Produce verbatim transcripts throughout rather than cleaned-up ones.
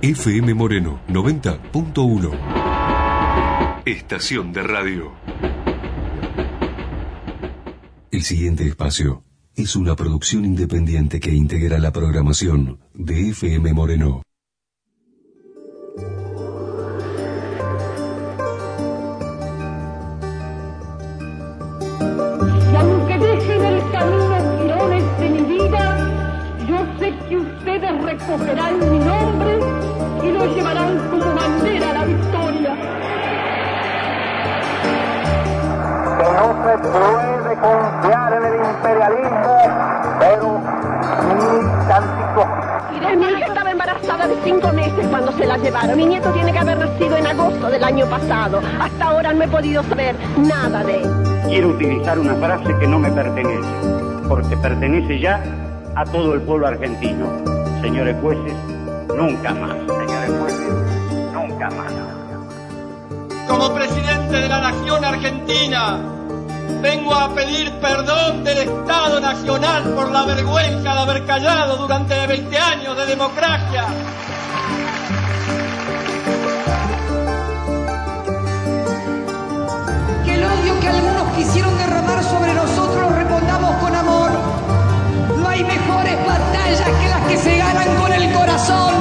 F M Moreno noventa punto uno. Estación de radio. El siguiente espacio es una producción independiente que integra la programación de F M Moreno. Y aunque dejen el camino girones de mi vida, yo sé que ustedes recogerán mi nombre y lo llevarán como bandera a la victoria. Que no se puede confiar en el imperialismo, pero ni tantito. Mi hija estaba embarazada de cinco meses cuando se la llevaron. Mi nieto tiene que haber nacido en agosto del año pasado. Hasta ahora no he podido saber nada de él. Quiero utilizar una frase que no me pertenece, porque pertenece ya a todo el pueblo argentino. Señores jueces, nunca más. Señores jueces, nunca más. Como presidente de la Nación Argentina, vengo a pedir perdón del Estado Nacional por la vergüenza de haber callado durante veinte años de democracia. Que el odio que algunos quisieron derramar sobre nosotros lo respondamos con amor. No hay mejores batallas que las que se ganan con el corazón.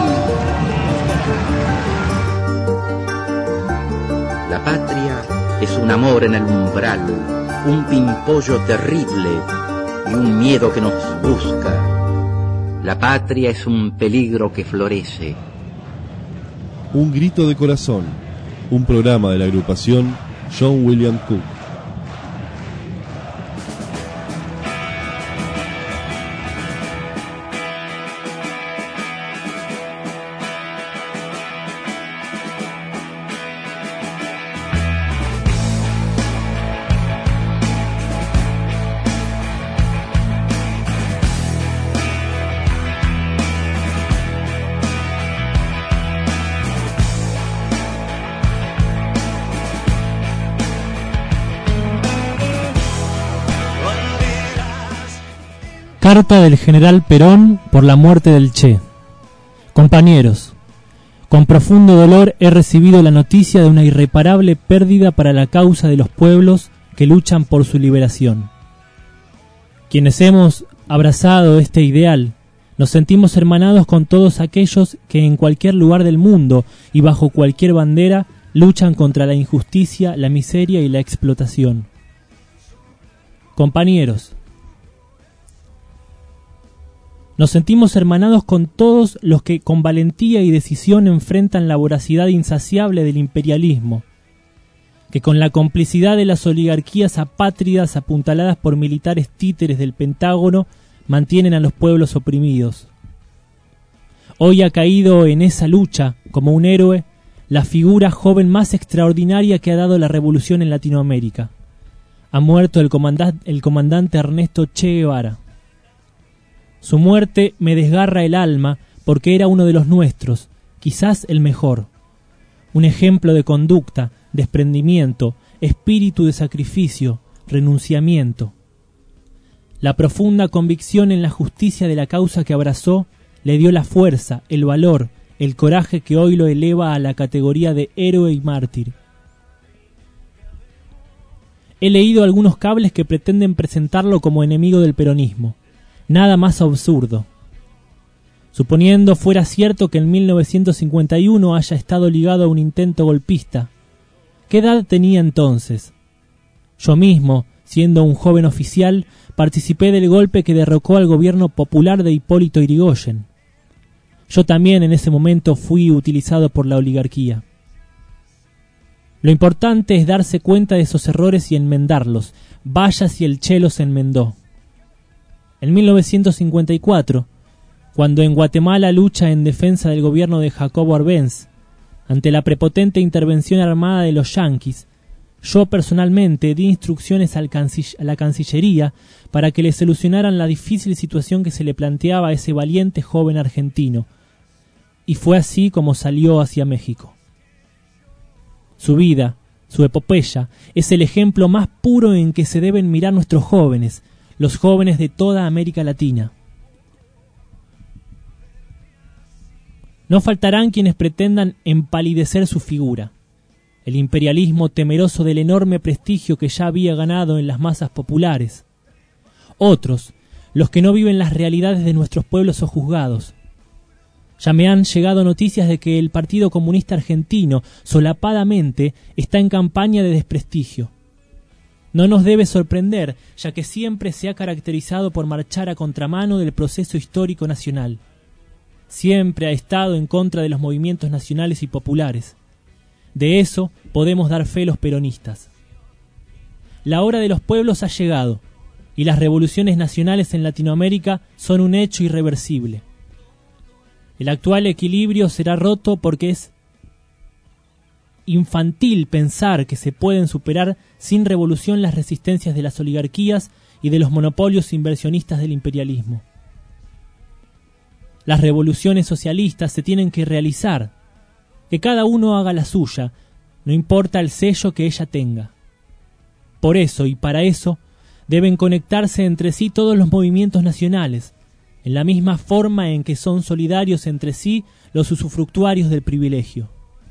La patria es un amor en el umbral, un pimpollo terrible y un miedo que nos busca. La patria es un peligro que florece. Un grito de corazón, un programa de la agrupación John William Cook. Carta del general Perón por la muerte del Che. Compañeros, con profundo dolor he recibido la noticia de una irreparable pérdida para la causa de los pueblos que luchan por su liberación. Quienes hemos abrazado este ideal, nos sentimos hermanados con todos aquellos que en cualquier lugar del mundo y bajo cualquier bandera luchan contra la injusticia, la miseria y la explotación. Compañeros, nos sentimos hermanados con todos los que con valentía y decisión enfrentan la voracidad insaciable del imperialismo, que con la complicidad de las oligarquías apátridas apuntaladas por militares títeres del Pentágono mantienen a los pueblos oprimidos. Hoy ha caído en esa lucha, como un héroe, la figura joven más extraordinaria que ha dado la revolución en Latinoamérica. Ha muerto el comandante, el comandante Ernesto Che Guevara. Su muerte me desgarra el alma porque era uno de los nuestros, quizás el mejor. Un ejemplo de conducta, desprendimiento, espíritu de sacrificio, renunciamiento. La profunda convicción en la justicia de la causa que abrazó le dio la fuerza, el valor, el coraje que hoy lo eleva a la categoría de héroe y mártir. He leído algunos cables que pretenden presentarlo como enemigo del peronismo. Nada más absurdo. Suponiendo fuera cierto que en mil novecientos cincuenta y uno haya estado ligado a un intento golpista, ¿qué edad tenía entonces? Yo mismo, siendo un joven oficial, participé del golpe que derrocó al gobierno popular de Hipólito Yrigoyen. Yo también en ese momento fui utilizado por la oligarquía. Lo importante es darse cuenta de esos errores y enmendarlos. Vaya si el Che los enmendó. En mil novecientos cincuenta y cuatro, cuando en Guatemala lucha en defensa del gobierno de Jacobo Arbenz, ante la prepotente intervención armada de los yanquis, yo personalmente di instrucciones al canciller, a la Cancillería para que le solucionaran la difícil situación que se le planteaba a ese valiente joven argentino, y fue así como salió hacia México. Su vida, su epopeya, es el ejemplo más puro en que se deben mirar nuestros jóvenes, los jóvenes de toda América Latina. No faltarán quienes pretendan empalidecer su figura. El imperialismo, temeroso del enorme prestigio que ya había ganado en las masas populares. Otros, los que no viven las realidades de nuestros pueblos sojuzgados. Ya me han llegado noticias de que el Partido Comunista Argentino solapadamente está en campaña de desprestigio. No nos debe sorprender, ya que siempre se ha caracterizado por marchar a contramano del proceso histórico nacional. Siempre ha estado en contra de los movimientos nacionales y populares. De eso podemos dar fe los peronistas. La hora de los pueblos ha llegado, y las revoluciones nacionales en Latinoamérica son un hecho irreversible. El actual equilibrio será roto porque es infantil pensar que se pueden superar sin revolución las resistencias de las oligarquías y de los monopolios inversionistas del imperialismo. Las revoluciones socialistas se tienen que realizar, que cada uno haga la suya, no importa el sello que ella tenga. Por eso y para eso deben conectarse entre sí todos los movimientos nacionales, en la misma forma en que son solidarios entre sí los usufructuarios del privilegio.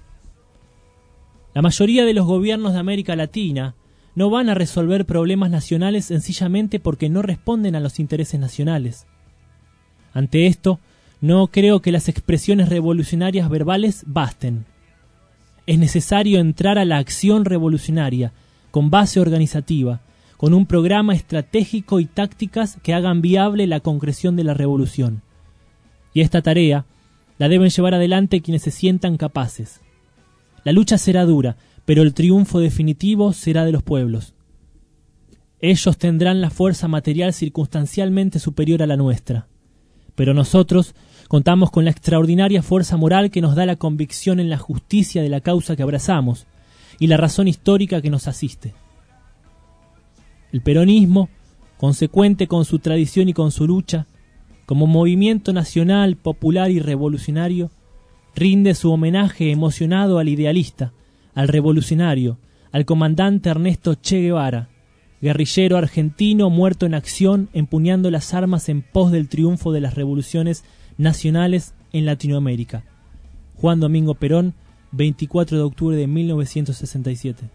La mayoría de los gobiernos de América Latina no van a resolver problemas nacionales sencillamente porque no responden a los intereses nacionales. Ante esto, no creo que las expresiones revolucionarias verbales basten. Es necesario entrar a la acción revolucionaria, con base organizativa, con un programa estratégico y tácticas que hagan viable la concreción de la revolución. Y esta tarea la deben llevar adelante quienes se sientan capaces. La lucha será dura, pero el triunfo definitivo será de los pueblos. Ellos tendrán la fuerza material circunstancialmente superior a la nuestra, pero nosotros contamos con la extraordinaria fuerza moral que nos da la convicción en la justicia de la causa que abrazamos y la razón histórica que nos asiste. El peronismo, consecuente con su tradición y con su lucha, como movimiento nacional, popular y revolucionario, rinde su homenaje emocionado al idealista, al revolucionario, al comandante Ernesto Che Guevara, guerrillero argentino muerto en acción empuñando las armas en pos del triunfo de las revoluciones nacionales en Latinoamérica. Juan Domingo Perón, veinticuatro de octubre de mil novecientos sesenta y siete.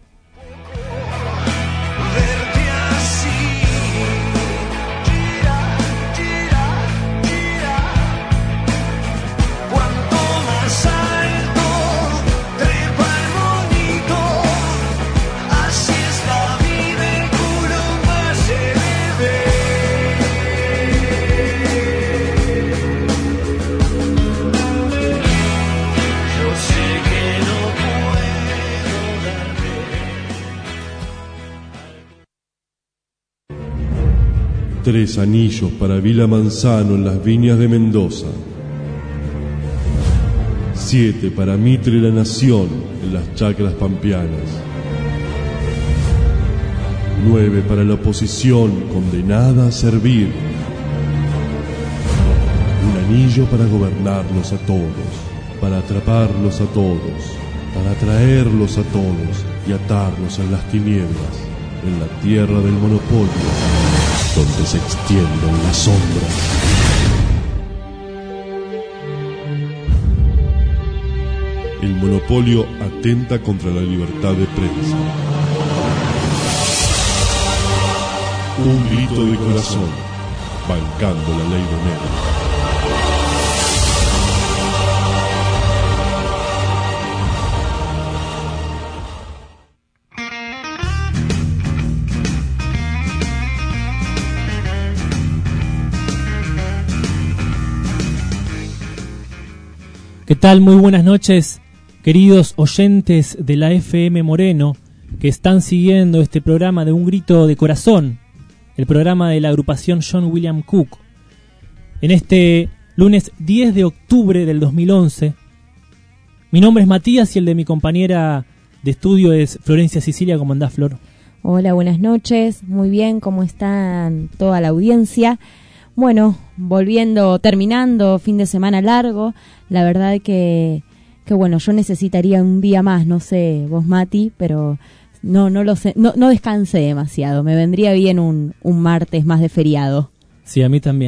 Tres anillos para Vila Manzano en las viñas de Mendoza. Siete para Mitre y la Nación en las chacras pampeanas. Nueve para la oposición condenada a servir. Un anillo para gobernarlos a todos, para atraparlos a todos, para atraerlos a todos y atarlos en las tinieblas, en la tierra del monopolio, donde se extienden las sombras. El monopolio atenta contra la libertad de prensa. Un grito de corazón, bancando la ley de Melo. ¿Qué tal? Muy buenas noches, queridos oyentes de la F M Moreno, que están siguiendo este programa de Un Grito de Corazón, el programa de la agrupación John William Cook. En este lunes diez de octubre del dos mil once, mi nombre es Matías y el de mi compañera de estudio es Florencia Sicilia. ¿Cómo andás, Flor? Hola, buenas noches, muy bien, ¿cómo están toda la audiencia? Bueno, volviendo, terminando, fin de semana largo, la verdad que, que bueno, yo necesitaría un día más, no sé, vos Mati, pero no, no lo sé, no, no descansé demasiado, me vendría bien un, un martes más de feriado. Sí, a mí también.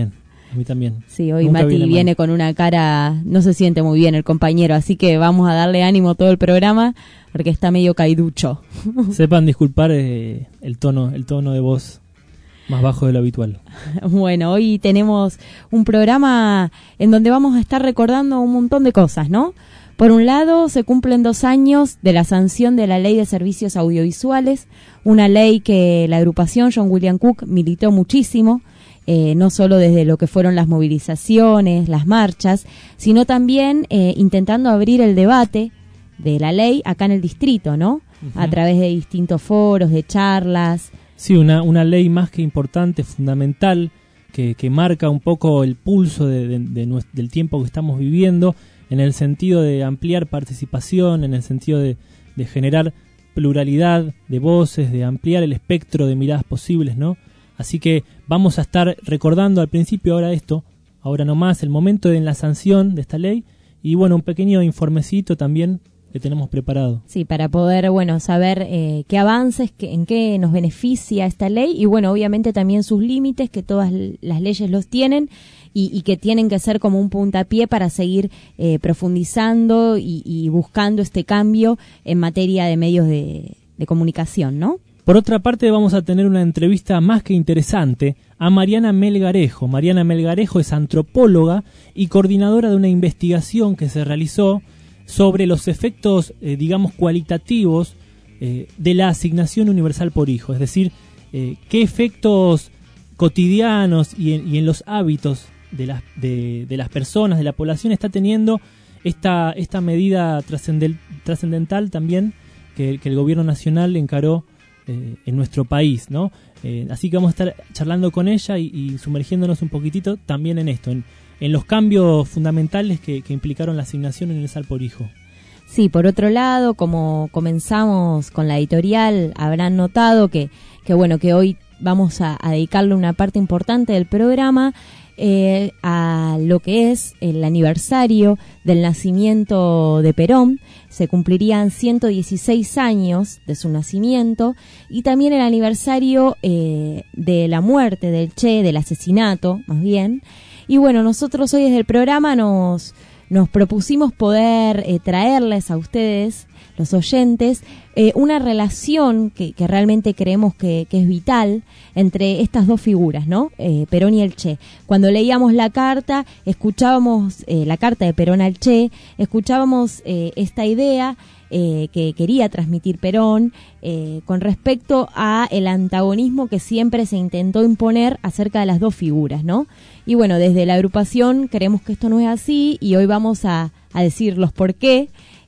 A mí también. Sí, hoy Nunca Mati viene viene mal. con una cara, no se siente muy bien el compañero, así que vamos a darle ánimo todo el programa porque está medio caiducho. Sepan disculpar eh, el tono, el tono de voz más bajo de lo habitual. Bueno, hoy tenemos un programa en donde vamos a estar recordando un montón de cosas, ¿no? Por un lado, se cumplen dos años de la sanción de la Ley de Servicios Audiovisuales, una ley que la agrupación John William Cook militó muchísimo, eh, no solo desde lo que fueron las movilizaciones, las marchas, sino también eh, intentando abrir el debate de la ley acá en el distrito, ¿no? Uh-huh. A través de distintos foros, de charlas. Sí, una, una ley más que importante, fundamental, que, que marca un poco el pulso de, de, de nuestro, del tiempo que estamos viviendo, en el sentido de ampliar participación, en el sentido de, de generar pluralidad de voces, de ampliar el espectro de miradas posibles, ¿no? Así que vamos a estar recordando al principio ahora esto, ahora nomás, el momento de la sanción de esta ley, y bueno, un pequeño informecito también que tenemos preparado. Sí, para poder, bueno, saber eh, qué avances, qué, en qué nos beneficia esta ley y, bueno, obviamente también sus límites, que todas las leyes los tienen y, y que tienen que ser como un puntapié para seguir eh, profundizando y, y buscando este cambio en materia de medios de, de comunicación, ¿no? Por otra parte, vamos a tener una entrevista más que interesante a Mariana Melgarejo. Mariana Melgarejo es antropóloga y coordinadora de una investigación que se realizó sobre los efectos, eh, digamos, cualitativos eh, de la asignación universal por hijo. Es decir, eh, qué efectos cotidianos y en, y en los hábitos de las, de, de las personas, de la población, está teniendo esta, esta medida trascendel, trascendental también que, que el gobierno nacional encaró eh, en nuestro país, ¿no? Eh, así que vamos a estar charlando con ella y, y sumergiéndonos un poquitito también en esto, en, en los cambios fundamentales que, que implicaron la asignación universal por hijo. Sí, por otro lado, como comenzamos con la editorial, habrán notado que, que bueno, que hoy vamos a, a dedicarle una parte importante del programa eh, a lo que es el aniversario del nacimiento de Perón. Se cumplirían ciento dieciséis años de su nacimiento y también el aniversario eh, de la muerte del Che, del asesinato, más bien. Y bueno, nosotros hoy desde el programa nos, nos propusimos poder eh, traerles a ustedes, los oyentes, eh, una relación que, que realmente creemos que, que es vital entre estas dos figuras, ¿no? Eh, Perón y el Che. Cuando leíamos la carta, escuchábamos eh, la carta de Perón al Che, escuchábamos eh, esta idea Eh, que quería transmitir Perón eh, con respecto a el antagonismo que siempre se intentó imponer acerca de las dos figuras, ¿no? Y bueno, desde la agrupación creemos que esto no es así y hoy vamos a, a decir los por qué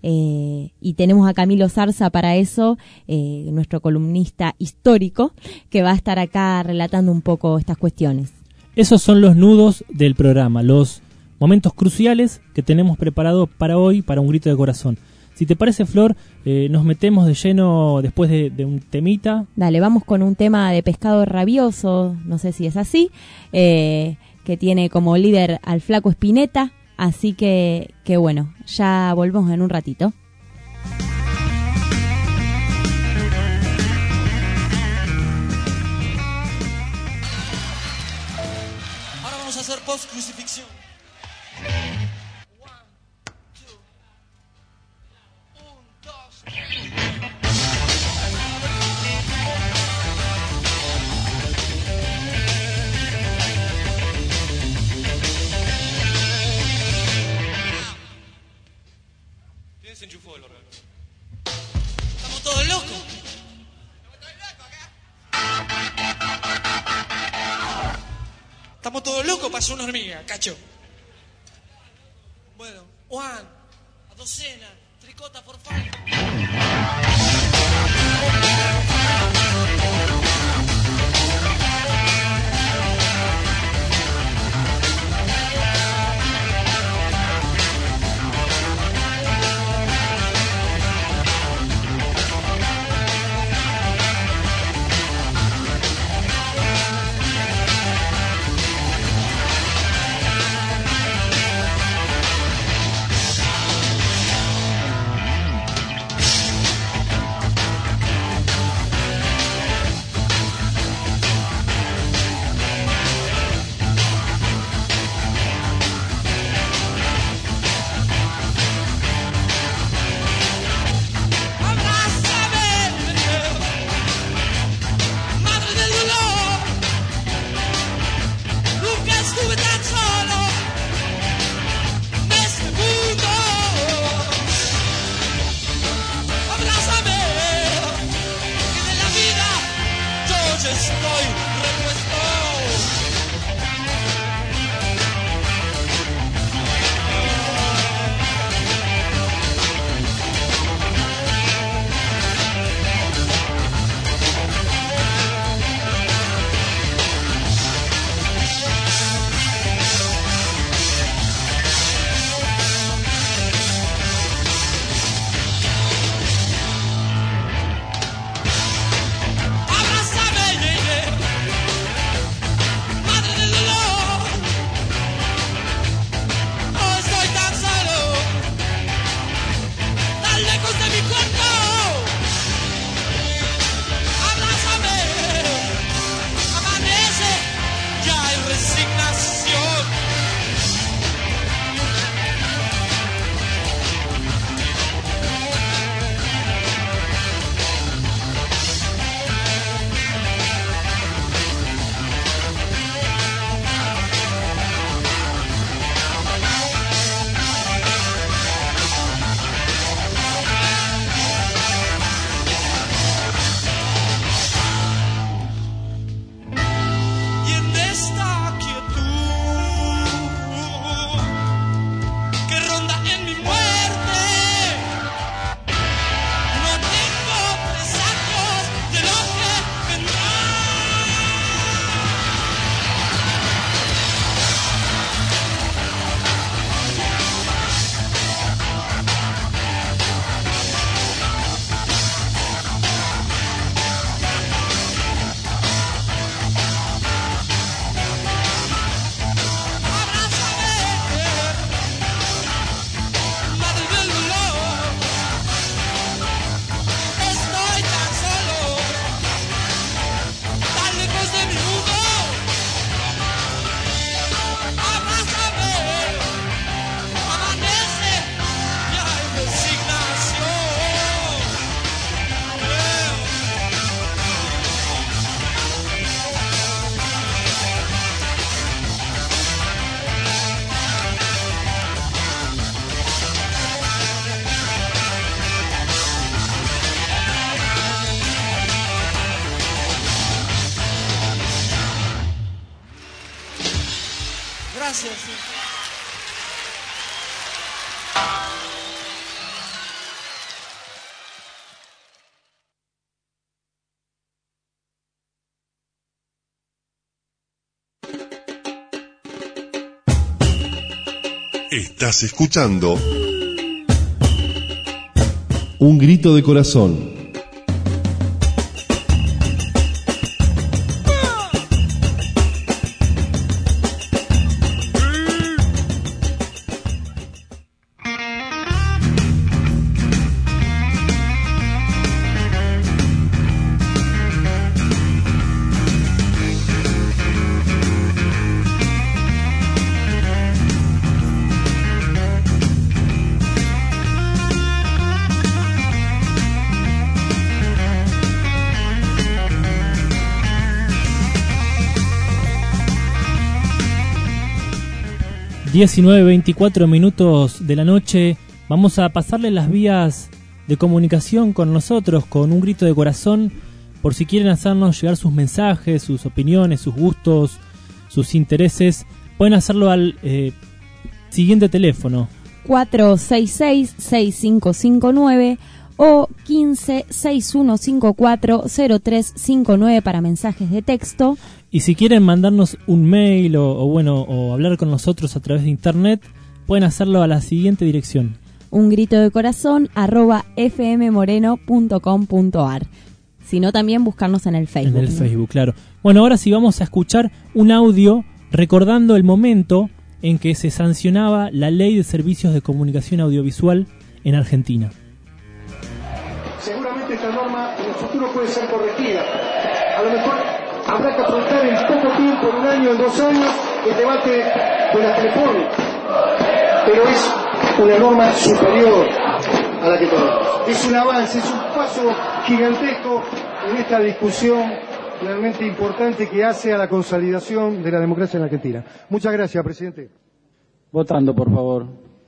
eh, y tenemos a Camilo Zarza para eso, eh, nuestro columnista histórico, que va a estar acá relatando un poco estas cuestiones. Esos son los nudos del programa, los momentos cruciales que tenemos preparados para hoy, para un grito de corazón. Si te parece, Flor, eh, nos metemos de lleno después de, de un temita. Dale, vamos con un tema de Pescado Rabioso, no sé si es así, eh, que tiene como líder al Flaco Spinetta, así que, que bueno, ya volvemos en un ratito. Ahora vamos a hacer post-crucifixión. Se enchufó el órgano. Estamos todos locos. Estamos todos locos, pasó una hormiga, cacho. Bueno, Juan, a docena, tricota por fan. Estás escuchando Un Grito de Corazón. diecinueve veinticuatro minutos de la noche. Vamos a pasarle las vías de comunicación con nosotros, con Un Grito de Corazón, por si quieren hacernos llegar sus mensajes, sus opiniones, sus gustos, sus intereses. Pueden hacerlo al eh, siguiente teléfono: cuatro seis seis, seis cinco cinco nueve o quince, sesenta y uno cincuenta y cuatro, cero tres cincuenta y nueve para mensajes de texto. Y si quieren mandarnos un mail o, o bueno o hablar con nosotros a través de internet, pueden hacerlo a la siguiente dirección: un grito de corazón arroba fmmoreno punto com punto ar. Si no, también buscarnos en el Facebook. En el ¿no? Facebook, claro. Bueno, ahora sí vamos a escuchar un audio recordando el momento en que se sancionaba la Ley de Servicios de Comunicación Audiovisual en Argentina. Seguramente esta norma en el futuro puede ser corregida. A lo mejor habrá que afrontar en poco tiempo, en un año, en dos años, el debate de la Telepol. Pero es una norma superior a la que tenemos. Es un avance, es un paso gigantesco en esta discusión realmente importante que hace a la consolidación de la democracia en Argentina. Muchas gracias, presidente. Votando, por favor.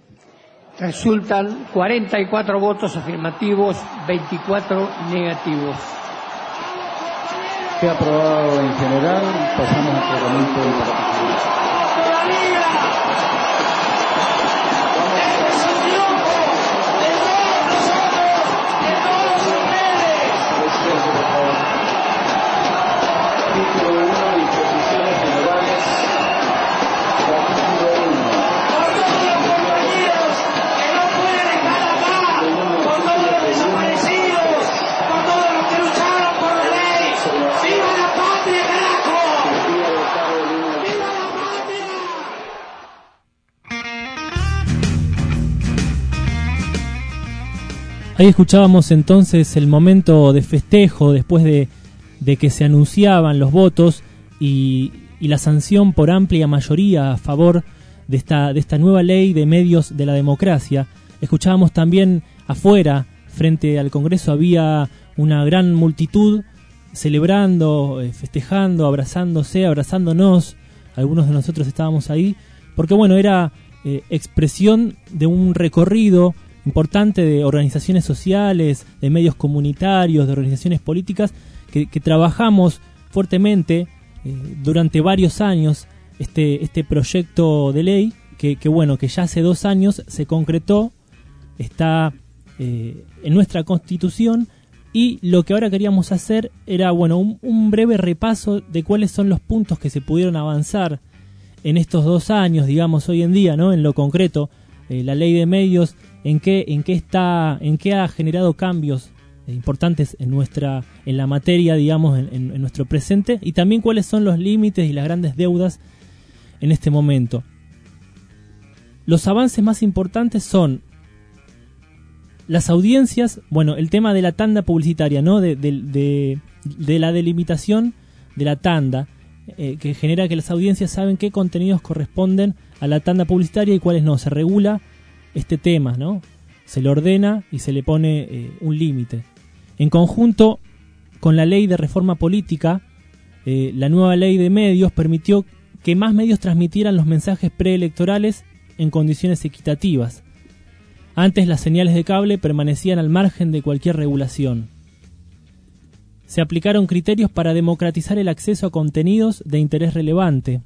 Resultan cuarenta y cuatro votos afirmativos, veinticuatro negativos. Queda aprobado en general. Pasamos al reglamento del partido. Ahí escuchábamos entonces el momento de festejo después de, de que se anunciaban los votos y, y la sanción por amplia mayoría a favor de esta, de esta nueva ley de medios de la democracia. Escuchábamos también afuera, frente al Congreso, había una gran multitud celebrando, festejando, abrazándose, abrazándonos. Algunos de nosotros estábamos ahí, porque bueno, era eh, expresión de un recorrido importante de organizaciones sociales, de medios comunitarios, de organizaciones políticas, que, que trabajamos fuertemente eh, durante varios años este, este proyecto de ley, que, que bueno, que ya hace dos años se concretó, está eh, en nuestra Constitución, y lo que ahora queríamos hacer era bueno un, un breve repaso de cuáles son los puntos que se pudieron avanzar en estos dos años, digamos, hoy en día, ¿no? En lo concreto, eh, la ley de medios, en qué en qué está en qué ha generado cambios importantes en nuestra en la materia, digamos, en, en, en nuestro presente, y también cuáles son los límites y las grandes deudas en este momento. Los avances más importantes son las audiencias, bueno, el tema de la tanda publicitaria, ¿no? De, de, de, de la delimitación de la tanda, eh, que genera que las audiencias saben qué contenidos corresponden a la tanda publicitaria y cuáles no. Se regula este tema, ¿no? Se le ordena y se le pone eh, un límite. En conjunto con la ley de reforma política, eh, la nueva ley de medios permitió que más medios transmitieran los mensajes preelectorales en condiciones equitativas. Antes las señales de cable permanecían al margen de cualquier regulación. Se aplicaron criterios para democratizar el acceso a contenidos de interés relevante.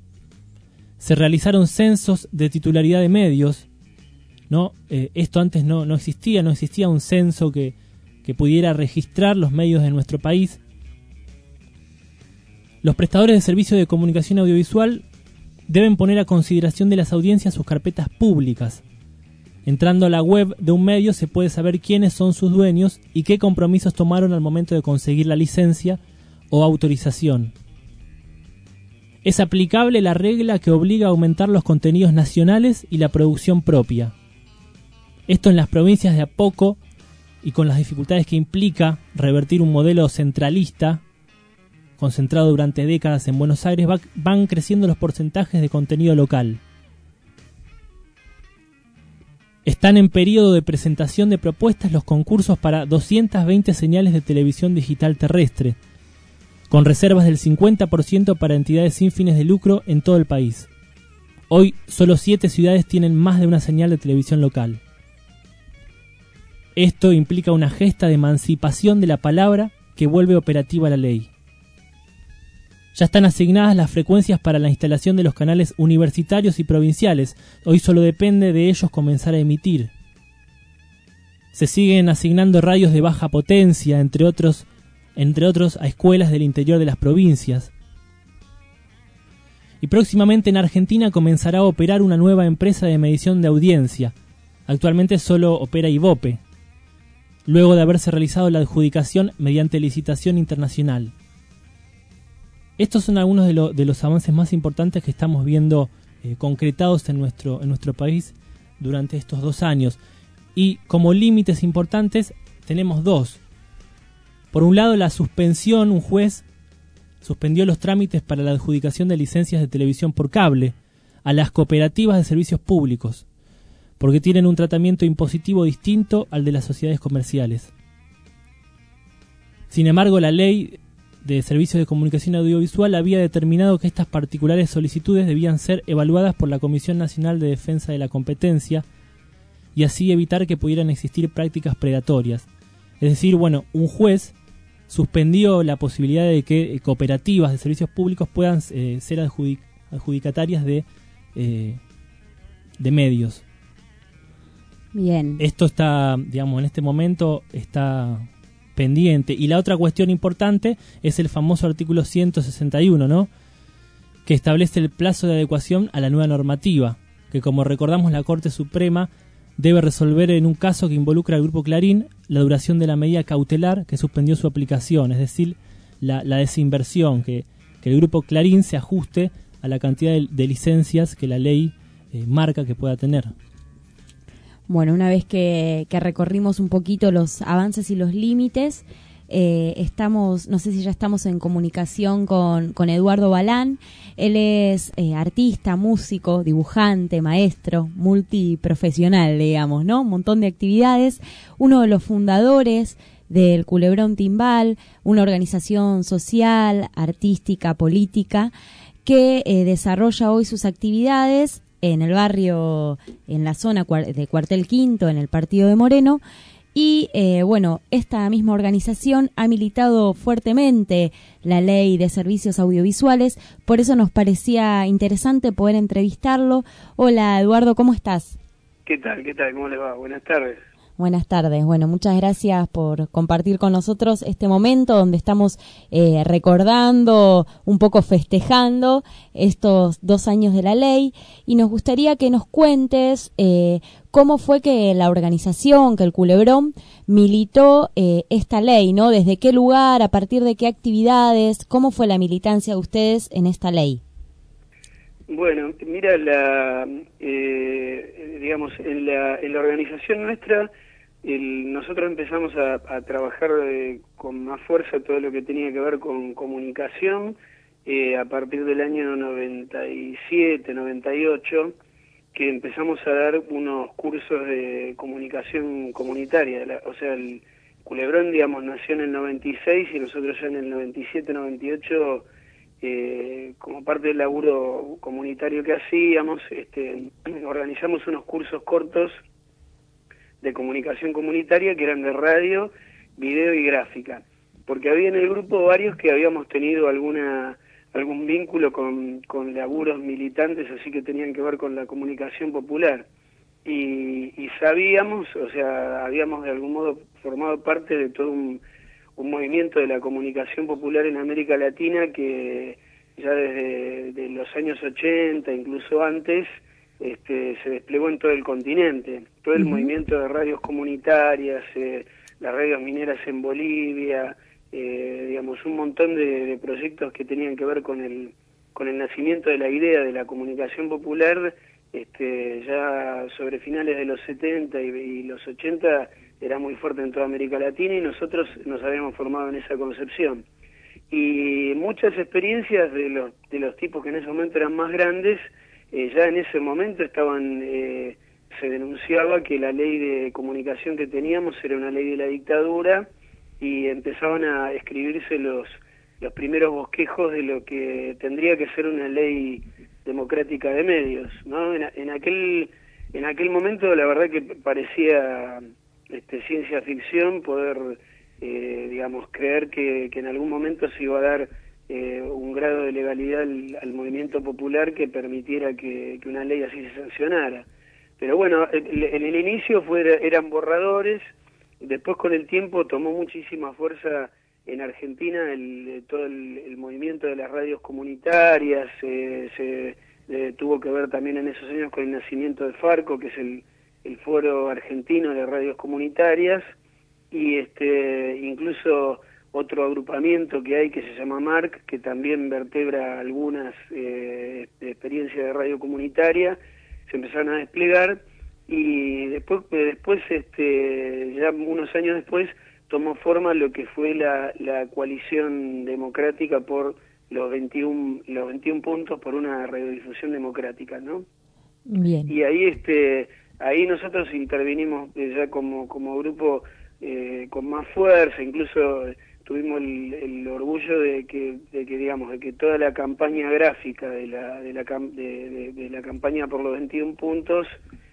Se realizaron censos de titularidad de medios. ¿No? Eh, esto antes no, no existía, no existía un censo que, que pudiera registrar los medios de nuestro país. Los prestadores de servicios de comunicación audiovisual deben poner a consideración de las audiencias sus carpetas públicas. Entrando a la web de un medio se puede saber quiénes son sus dueños y qué compromisos tomaron al momento de conseguir la licencia o autorización. Es aplicable la regla que obliga a aumentar los contenidos nacionales y la producción propia. Esto en las provincias de a poco, y con las dificultades que implica revertir un modelo centralista, concentrado durante décadas en Buenos Aires, va, van creciendo los porcentajes de contenido local. Están en periodo de presentación de propuestas los concursos para doscientas veinte señales de televisión digital terrestre, con reservas del cincuenta por ciento para entidades sin fines de lucro en todo el país. Hoy, solo siete ciudades tienen más de una señal de televisión local. Esto implica una gesta de emancipación de la palabra que vuelve operativa la ley. Ya están asignadas las frecuencias para la instalación de los canales universitarios y provinciales. Hoy solo depende de ellos comenzar a emitir. Se siguen asignando radios de baja potencia, entre otros, entre otros a escuelas del interior de las provincias. Y próximamente en Argentina comenzará a operar una nueva empresa de medición de audiencia. Actualmente solo opera Ibope, luego de haberse realizado la adjudicación mediante licitación internacional. Estos son algunos de, lo, de los avances más importantes que estamos viendo eh, concretados en nuestro, en nuestro país durante estos dos años. Y como límites importantes tenemos dos. Por un lado, la suspensión, un juez suspendió los trámites para la adjudicación de licencias de televisión por cable a las cooperativas de servicios públicos, porque tienen un tratamiento impositivo distinto al de las sociedades comerciales. Sin embargo, la ley de Servicios de Comunicación Audiovisual había determinado que estas particulares solicitudes debían ser evaluadas por la Comisión Nacional de Defensa de la Competencia y así evitar que pudieran existir prácticas predatorias. Es decir, bueno, un juez suspendió la posibilidad de que cooperativas de servicios públicos puedan eh, ser adjudic- adjudicatarias de, eh, de medios. Bien. Esto está, digamos, en este momento está pendiente. Y la otra cuestión importante es el famoso artículo ciento sesenta y uno, ¿no?, que establece el plazo de adecuación a la nueva normativa, que como recordamos la Corte Suprema debe resolver en un caso que involucra al Grupo Clarín la duración de la medida cautelar que suspendió su aplicación, es decir, la, la desinversión, que, que el Grupo Clarín se ajuste a la cantidad de, de licencias que la ley eh, marca que pueda tener. Bueno, una vez que, que recorrimos un poquito los avances y los límites, eh, estamos, no sé si ya estamos en comunicación con, con Eduardo Balán. Él es eh, artista, músico, dibujante, maestro, multiprofesional, digamos, ¿no? Un montón de actividades. Uno de los fundadores del Culebrón Timbal, una organización social, artística, política, que eh, desarrolla hoy sus actividades en el barrio, en la zona de Cuartel Quinto, en el partido de Moreno. Y eh, bueno, esta misma organización ha militado fuertemente la ley de servicios audiovisuales, por eso nos parecía interesante poder entrevistarlo. Hola Eduardo, ¿cómo estás? ¿Qué tal? ¿Qué tal? ¿Cómo le va? Buenas tardes. Buenas tardes. Bueno, muchas gracias por compartir con nosotros este momento donde estamos eh, recordando, un poco festejando estos dos años de la ley, y nos gustaría que nos cuentes eh, cómo fue que la organización, que el Culebrón, militó eh, esta ley, ¿no? ¿Desde qué lugar, a partir de qué actividades, cómo fue la militancia de ustedes en esta ley? Bueno, mira, la, eh, digamos, en la, en la organización nuestra, el, nosotros empezamos a, a trabajar eh, con más fuerza todo lo que tenía que ver con comunicación eh, a partir del año noventa y siete, noventa y ocho, que empezamos a dar unos cursos de comunicación comunitaria. La, o sea, el Culebrón, digamos, nació en el noventa y seis y nosotros ya en el noventa y siete, noventa y ocho... Eh, como parte del laburo comunitario que hacíamos, este, organizamos unos cursos cortos de comunicación comunitaria que eran de radio, video y gráfica, porque había en el grupo varios que habíamos tenido alguna algún vínculo con, con laburos militantes, así que tenían que ver con la comunicación popular, y, y sabíamos, o sea, habíamos de algún modo formado parte de todo un un movimiento de la comunicación popular en América Latina que ya desde de los años ochenta, incluso antes, este, se desplegó en todo el continente. Todo el uh-huh. movimiento de radios comunitarias, eh, las radios mineras en Bolivia, eh, digamos, un montón de, de proyectos que tenían que ver con el, con el nacimiento de la idea de la comunicación popular, este, ya sobre finales de los setenta y, y los ochenta era muy fuerte en toda América Latina y nosotros nos habíamos formado en esa concepción. Y muchas experiencias de los, de los tipos que en ese momento eran más grandes, eh, ya en ese momento estaban, eh, se denunciaba que la ley de comunicación que teníamos era una ley de la dictadura y empezaban a escribirse los, los primeros bosquejos de lo que tendría que ser una ley democrática de medios, ¿no? En, en aquel en aquel momento la verdad que parecía este, ciencia ficción poder, eh, digamos, creer que, que en algún momento se iba a dar eh, un grado de legalidad al, al movimiento popular que permitiera que, que una ley así se sancionara. Pero bueno, en el inicio fue, eran borradores, después con el tiempo tomó muchísima fuerza en Argentina el, todo el, el movimiento de las radios comunitarias, eh, se eh, tuvo que ver también en esos años con el nacimiento de Farco, que es el, el Foro Argentino de Radios Comunitarias, y este incluso otro agrupamiento que hay que se llama MARC, que también vertebra algunas eh, experiencias de radio comunitaria, se empezaron a desplegar, y después, después este ya unos años después, tomó forma lo que fue la, la coalición democrática por los veintiún, los veintiún puntos por una radiodifusión democrática, ¿no? Bien. Y ahí este ahí nosotros intervinimos ya como, como grupo eh, con más fuerza, incluso tuvimos el, el orgullo de que, de que digamos de que toda la campaña gráfica de la de la, de, de, de la campaña por los veintiún puntos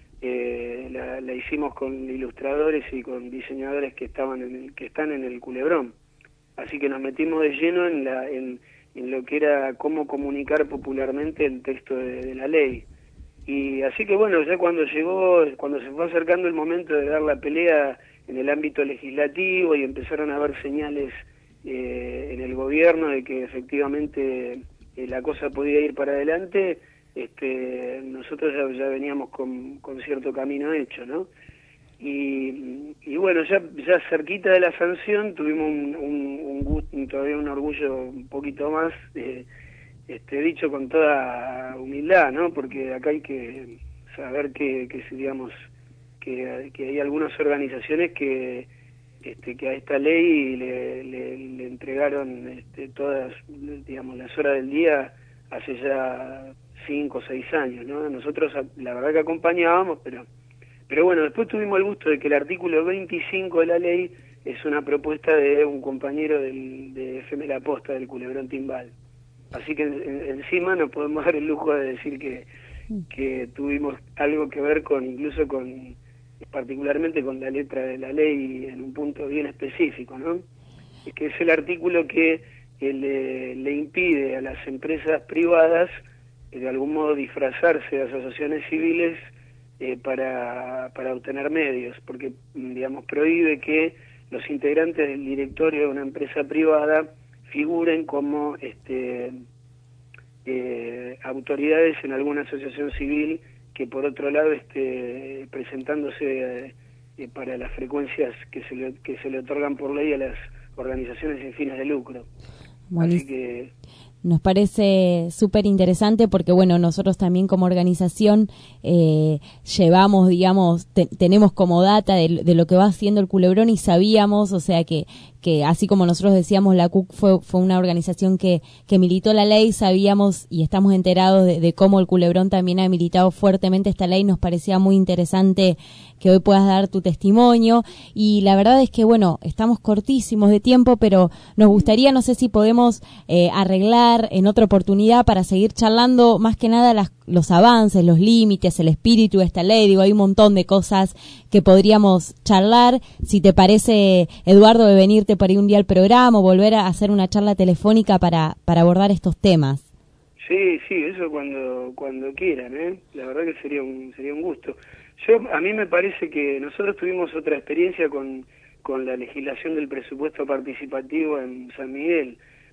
Eh, la, la hicimos con ilustradores y con diseñadores que estaban en el, que están en el Culebrón, así que nos metimos de lleno en la en, en lo que era cómo comunicar popularmente el texto de, de la ley. Y así que bueno, ya cuando llegó, cuando se fue acercando el momento de dar la pelea en el ámbito legislativo y empezaron a haber señales eh, en el gobierno de que efectivamente eh, la cosa podía ir para adelante, Este, nosotros ya, ya veníamos con, con cierto camino hecho, ¿no? Y, y bueno, ya ya cerquita de la sanción tuvimos un, un, un gusto, todavía un orgullo un poquito más, eh, este, dicho con toda humildad, ¿no? Porque acá hay que saber que, que digamos, que, que hay algunas organizaciones que este, que a esta ley le, le, le entregaron este, todas, digamos, las horas del día hace ya cinco o seis años, ¿no? Nosotros la verdad que acompañábamos, pero pero bueno, después tuvimos el gusto de que el artículo veinticinco de la ley es una propuesta de un compañero del, de F M La Posta, del Culebrón Timbal. Así que en, encima nos podemos dar el lujo de decir que, que tuvimos algo que ver con, incluso con, particularmente con la letra de la ley en un punto bien específico, ¿no? Es que es el artículo que, que le, le impide a las empresas privadas de algún modo disfrazarse de asociaciones civiles eh, para, para obtener medios, porque, digamos, prohíbe que los integrantes del directorio de una empresa privada figuren como este, eh, autoridades en alguna asociación civil que, por otro lado, esté presentándose eh, eh, para las frecuencias que se, le, que se le otorgan por ley a las organizaciones sin fines de lucro. Buenísimo. Así que nos parece súper interesante porque, bueno, nosotros también como organización eh, llevamos, digamos, te, tenemos como data de, de lo que va haciendo el Culebrón y sabíamos, o sea, que que así como nosotros decíamos, la C U C fue, fue una organización que, que militó la ley, sabíamos y estamos enterados de, de cómo el Culebrón también ha militado fuertemente esta ley. Nos parecía muy interesante que hoy puedas dar tu testimonio y la verdad es que, bueno, estamos cortísimos de tiempo, pero nos gustaría, no sé si podemos eh, arreglar en otra oportunidad para seguir charlando más que nada las, los avances, los límites, el espíritu de esta ley. Digo, hay un montón de cosas que podríamos charlar. Si te parece, Eduardo, de venirte para ir un día al programa o volver a hacer una charla telefónica para, para abordar estos temas. Sí, sí, eso cuando cuando quieran, ¿eh? La verdad que sería un sería un gusto. Yo a mí me parece que nosotros tuvimos otra experiencia con con la legislación del presupuesto participativo en San Miguel,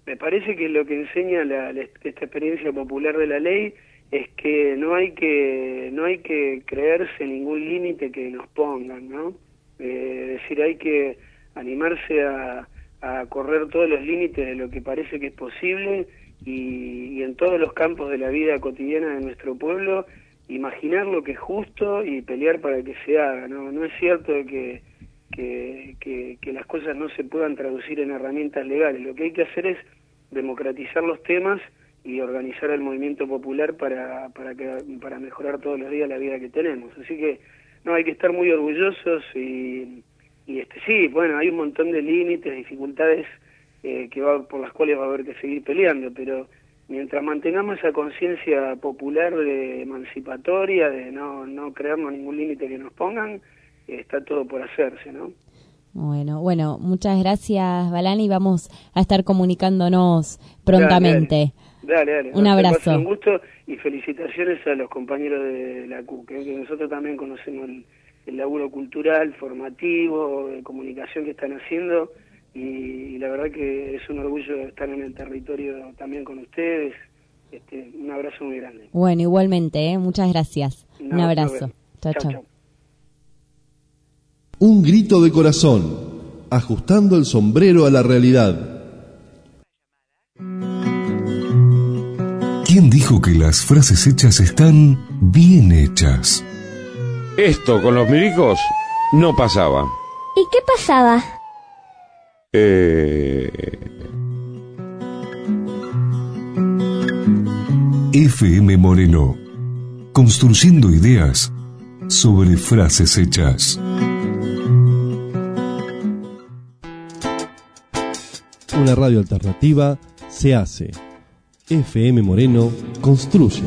me parece que lo que enseña la, la, esta experiencia popular de la ley es que no hay que no hay que creerse ningún límite que nos pongan, ¿no? Eh, es decir, hay que animarse a, a correr todos los límites de lo que parece que es posible y, y en todos los campos de la vida cotidiana de nuestro pueblo imaginar lo que es justo y pelear para que se haga, ¿no? No es cierto que, que, que, que las cosas no se puedan traducir en herramientas legales. Lo que hay que hacer es democratizar los temas y organizar el movimiento popular para, para, que, para mejorar todos los días la vida que tenemos. Así que no, hay que estar muy orgullosos y, y este sí, bueno, hay un montón de límites, dificultades eh, que va, por las cuales va a haber que seguir peleando, pero mientras mantengamos esa conciencia popular de emancipatoria, de no, no crearnos ningún límite que nos pongan, eh, está todo por hacerse, ¿no? Bueno, bueno, muchas gracias, Balán, y vamos a estar comunicándonos prontamente. Dale, dale. dale. Un abrazo. Un gusto y felicitaciones a los compañeros de la C U, que, que nosotros también conocemos el, el laburo cultural, formativo, de comunicación que están haciendo, y, y la verdad que es un orgullo estar en el territorio también con ustedes. Este, un abrazo muy grande. Bueno, igualmente, ¿eh? Muchas gracias. No, un abrazo. Chao, chao. chao. Un grito de corazón, ajustando el sombrero a la realidad. ¿Quién dijo que las frases hechas están bien hechas? Esto con los milicos no pasaba. ¿Y qué pasaba? Eh... F M Moreno, construyendo ideas sobre frases hechas. Una radio alternativa se hace. F M Moreno construye.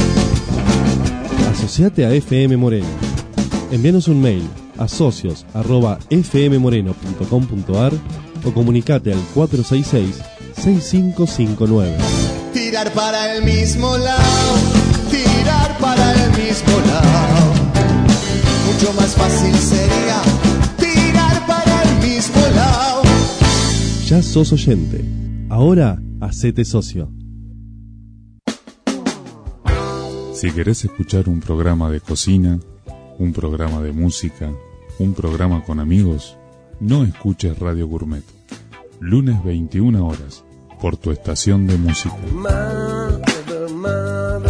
Asociate a F M Moreno. Envíanos un mail a socios arroba f m moreno punto com punto a r o comunicate al cuatro seis seis, seis cinco cinco nueve. Tirar para el mismo lado, tirar para el mismo lado. Mucho más fácil sería tirar para el mismo lado. Ya sos oyente. Ahora hacete socio. Si querés escuchar un programa de cocina, un programa de música, un programa con amigos, no escuches Radio Gourmet. Lunes veintiuna horas, por tu estación de música. Mother, mother,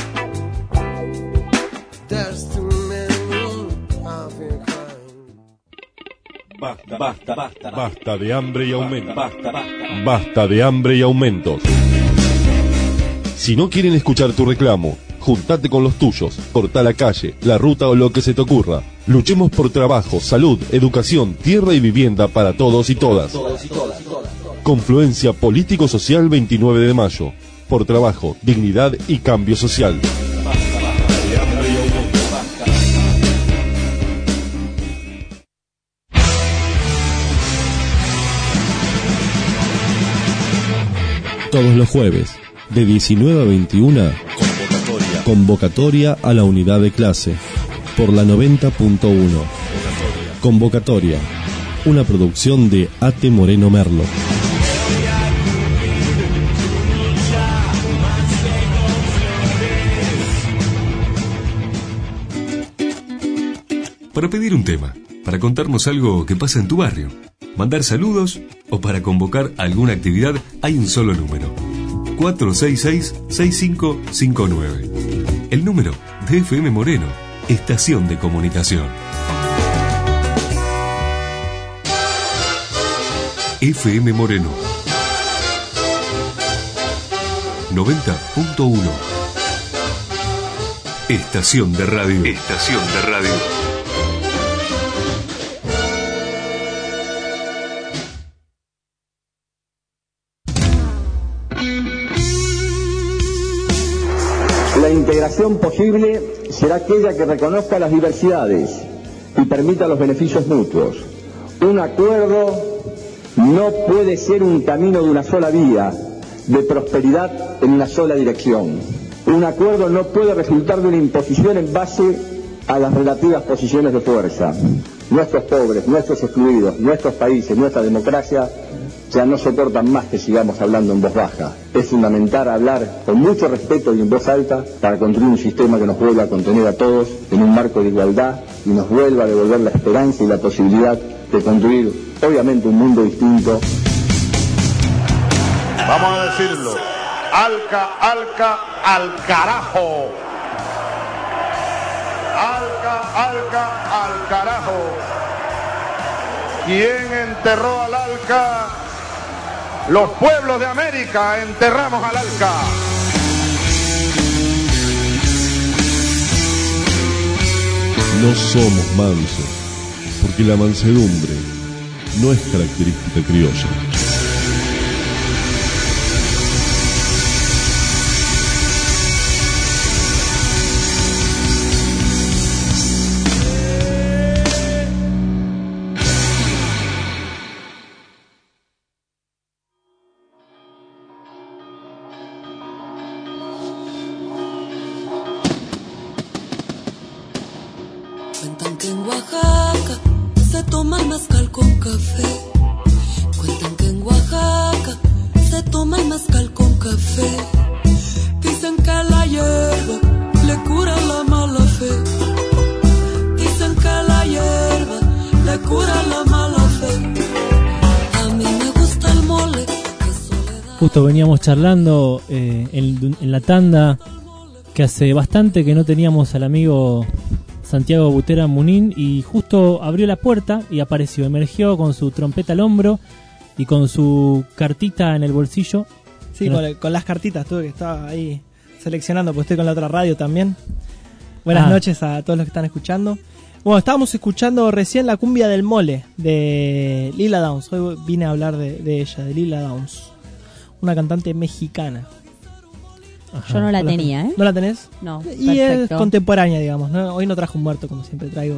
there's too many of your kind. Basta, basta, basta, basta de hambre y aumento. Basta, basta, basta de hambre y aumentos. Si no quieren escuchar tu reclamo, juntate con los tuyos, cortá la calle, la ruta o lo que se te ocurra. Luchemos por trabajo, salud, educación, tierra y vivienda para todos y todas. Confluencia Político-Social veintinueve de mayo. Por trabajo, dignidad y cambio social. Todos los jueves, de diecinueve a veintiuna, convocatoria, convocatoria a la unidad de clase, por la noventa punto uno. Convocatoria, una producción de A T Moreno Merlo. Para pedir un tema, para contarnos algo que pasa en tu barrio, mandar saludos o para convocar alguna actividad, hay un solo número: cuatro seis seis, seis cinco cinco nueve. El número de F M Moreno, estación de comunicación. F M Moreno noventa punto uno. Estación de radio. Estación de radio. La integración posible será aquella que reconozca las diversidades y permita los beneficios mutuos. Un acuerdo no puede ser un camino de una sola vía, de prosperidad en una sola dirección. Un acuerdo no puede resultar de una imposición en base a las relativas posiciones de fuerza. Nuestros pobres, nuestros excluidos, nuestros países, nuestra democracia ya no soportan más que sigamos hablando en voz baja. Es fundamental hablar con mucho respeto y en voz alta para construir un sistema que nos vuelva a contener a todos en un marco de igualdad y nos vuelva a devolver la esperanza y la posibilidad de construir, obviamente, un mundo distinto. Vamos a decirlo. Alca, Alca, al carajo. Alca, Alca, al carajo. ¿Quién enterró al Alca? Los pueblos de América enterramos al Alca. No somos mansos, porque la mansedumbre no es característica criolla. Cuentan que en Oaxaca se toma el mezcal con café. Cuentan que en Oaxaca se toma el mezcal con café. Dicen que la hierba le cura la mala fe. Dicen que la hierba le cura la mala fe. A mí me gusta el mole. Justo veníamos charlando eh, en, en la tanda que hace bastante que no teníamos al amigo Santiago Butera Munín, y justo abrió la puerta y apareció, emergió con su trompeta al hombro y con su cartita en el bolsillo. Sí, con, el, con las cartitas, tuve que estaba ahí seleccionando, porque estoy con la otra radio también. Buenas ah. noches a todos los que están escuchando. Bueno, estábamos escuchando recién la cumbia del mole de Lila Downs. Hoy vine a hablar de, de ella, de Lila Downs, una cantante mexicana. Ajá. Yo no la tenía, ¿eh? ¿No la tenés? No. Y perfecto. Es contemporánea, digamos, ¿no? Hoy no traje un muerto, como siempre traigo.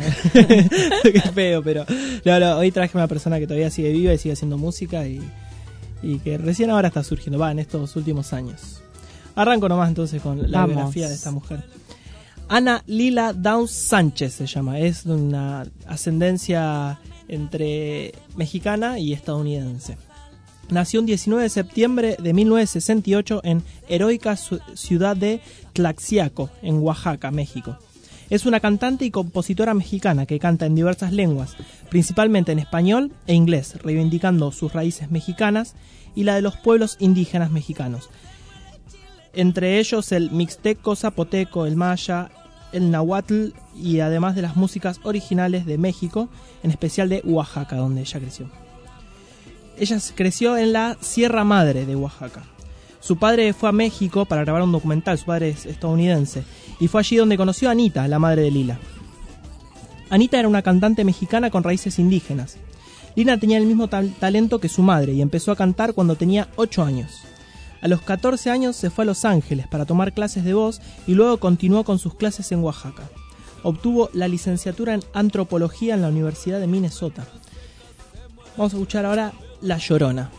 Qué feo, pero no, no, hoy traje una persona que todavía sigue viva y sigue haciendo música y, y que recién ahora está surgiendo, va, en estos últimos años. Arranco nomás entonces con la Vamos. biografía de esta mujer. Ana Lila Downs Sánchez se llama, es de una ascendencia entre mexicana y estadounidense. Nació el diecinueve de septiembre de mil novecientos sesenta y ocho en heroica ciudad de Tlaxiaco, en Oaxaca, México. Es una cantante y compositora mexicana que canta en diversas lenguas, principalmente en español e inglés, reivindicando sus raíces mexicanas y la de los pueblos indígenas mexicanos, entre ellos el mixteco, zapoteco, el maya, el nahuatl, y además de las músicas originales de México, en especial de Oaxaca, donde ella creció. Ella creció en la Sierra Madre de Oaxaca. Su padre fue a México para grabar un documental, su padre es estadounidense, y fue allí donde conoció a Anita, la madre de Lila. Anita era una cantante mexicana con raíces indígenas. Lila tenía el mismo tal- talento que su madre y empezó a cantar cuando tenía ocho años. A los catorce años se fue a Los Ángeles para tomar clases de voz y luego continuó con sus clases en Oaxaca. Obtuvo la licenciatura en antropología en la Universidad de Minnesota. Vamos a escuchar ahora La Llorona.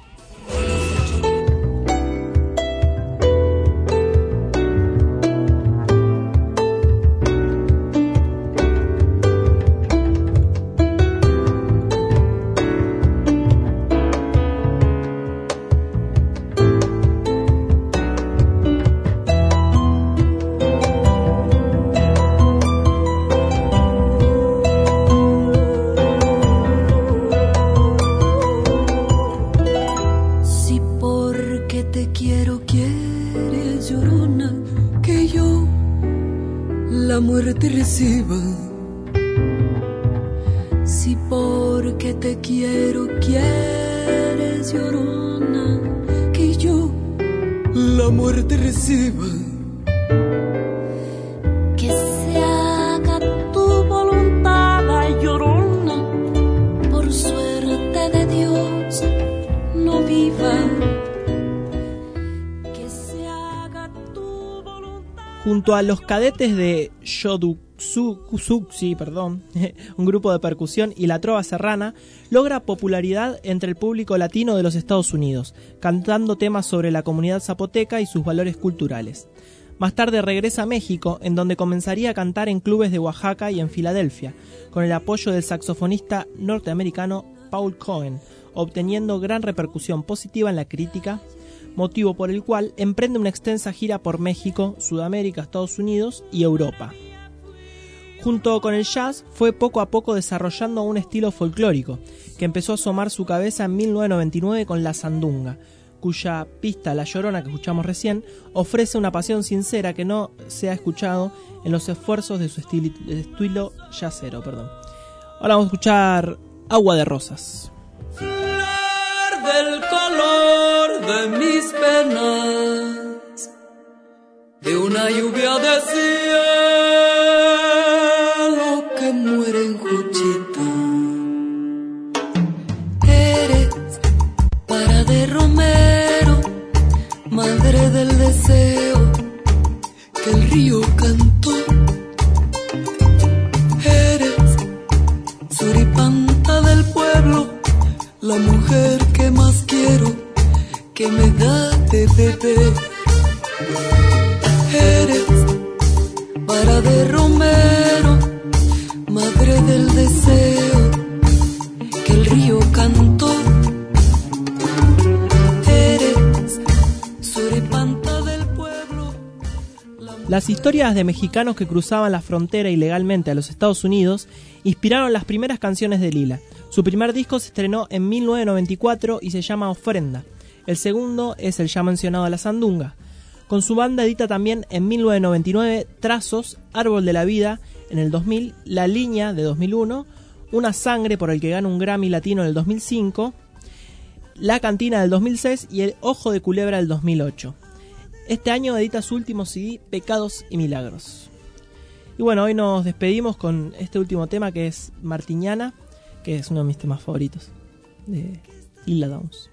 Te reciba. Si porque te quiero quieres, llorona, que yo la muerte reciba. Que se haga tu voluntad, ay, llorona, por suerte de Dios no viva. Que se haga tu voluntad. Junto a los cadetes de Xoduxuxi, perdón, un grupo de percusión, y la trova serrana, logra popularidad entre el público latino de los Estados Unidos, cantando temas sobre la comunidad zapoteca y sus valores culturales. Más tarde regresa a México, en donde comenzaría a cantar en clubes de Oaxaca y en Filadelfia, con el apoyo del saxofonista norteamericano Paul Cohen, obteniendo gran repercusión positiva en la crítica, motivo por el cual emprende una extensa gira por México, Sudamérica, Estados Unidos y Europa. Junto con el jazz, fue poco a poco desarrollando un estilo folclórico, que empezó a asomar su cabeza en mil novecientos noventa y nueve con La Sandunga, cuya pista La Llorona, que escuchamos recién, ofrece una pasión sincera que no se ha escuchado en los esfuerzos de su estilo, de estilo jazzero. Perdón. Ahora vamos a escuchar Agua de Rosas. Del color de mis penas, de una lluvia de cielo que muere en Juchita. Eres para de Romero, madre del deseo que el río cantó. Eres suripanta del pueblo, la mujer que más quiero, que me da de beber. Eres vara de Romero, madre del deseo que el río cantó. Eres suripanta del pueblo. Las historias de mexicanos que cruzaban la frontera ilegalmente a los Estados Unidos inspiraron las primeras canciones de Lila. Su primer disco se estrenó en mil novecientos noventa y cuatro y se llama Ofrenda. El segundo es el ya mencionado La Sandunga. Con su banda edita también en mil novecientos noventa y nueve Trazos, Árbol de la Vida en el dos mil, La Línea de dos mil uno, Una Sangre por el que gana un Grammy Latino en el dos mil cinco, La Cantina del dos mil seis y El Ojo de Culebra del dos mil ocho. Este año edita su último C D, Pecados y Milagros. Y bueno, hoy nos despedimos con este último tema que es Martiñana, que es uno de mis temas favoritos de Lila Downs.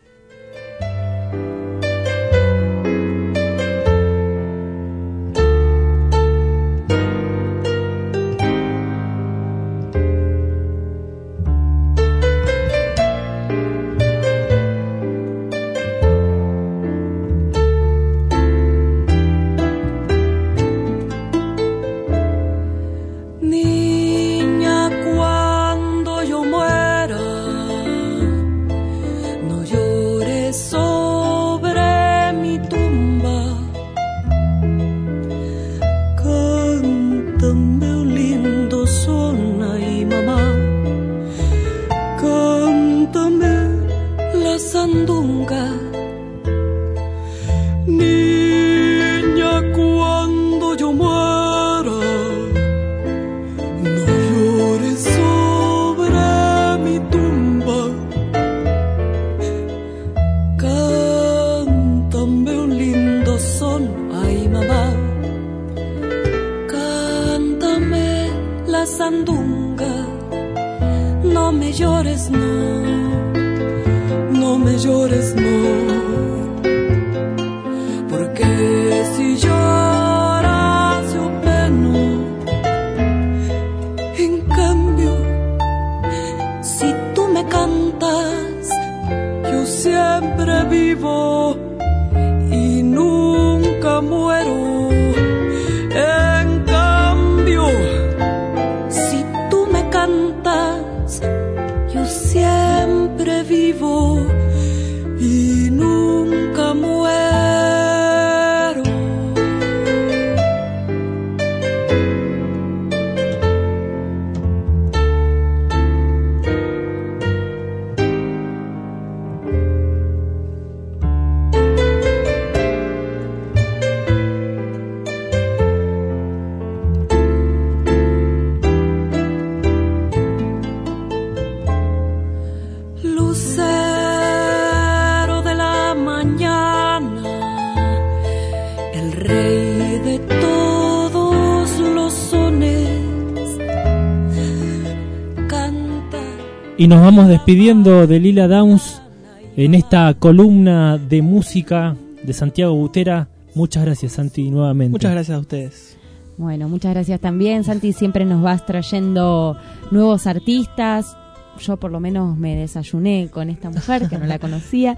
Y nos vamos despidiendo de Lila Downs en esta columna de música de Santiago Butera. Muchas gracias, Santi, nuevamente. Muchas gracias a ustedes. Bueno, muchas gracias también, Santi. Siempre nos vas trayendo nuevos artistas. Yo por lo menos me desayuné con esta mujer que no la conocía.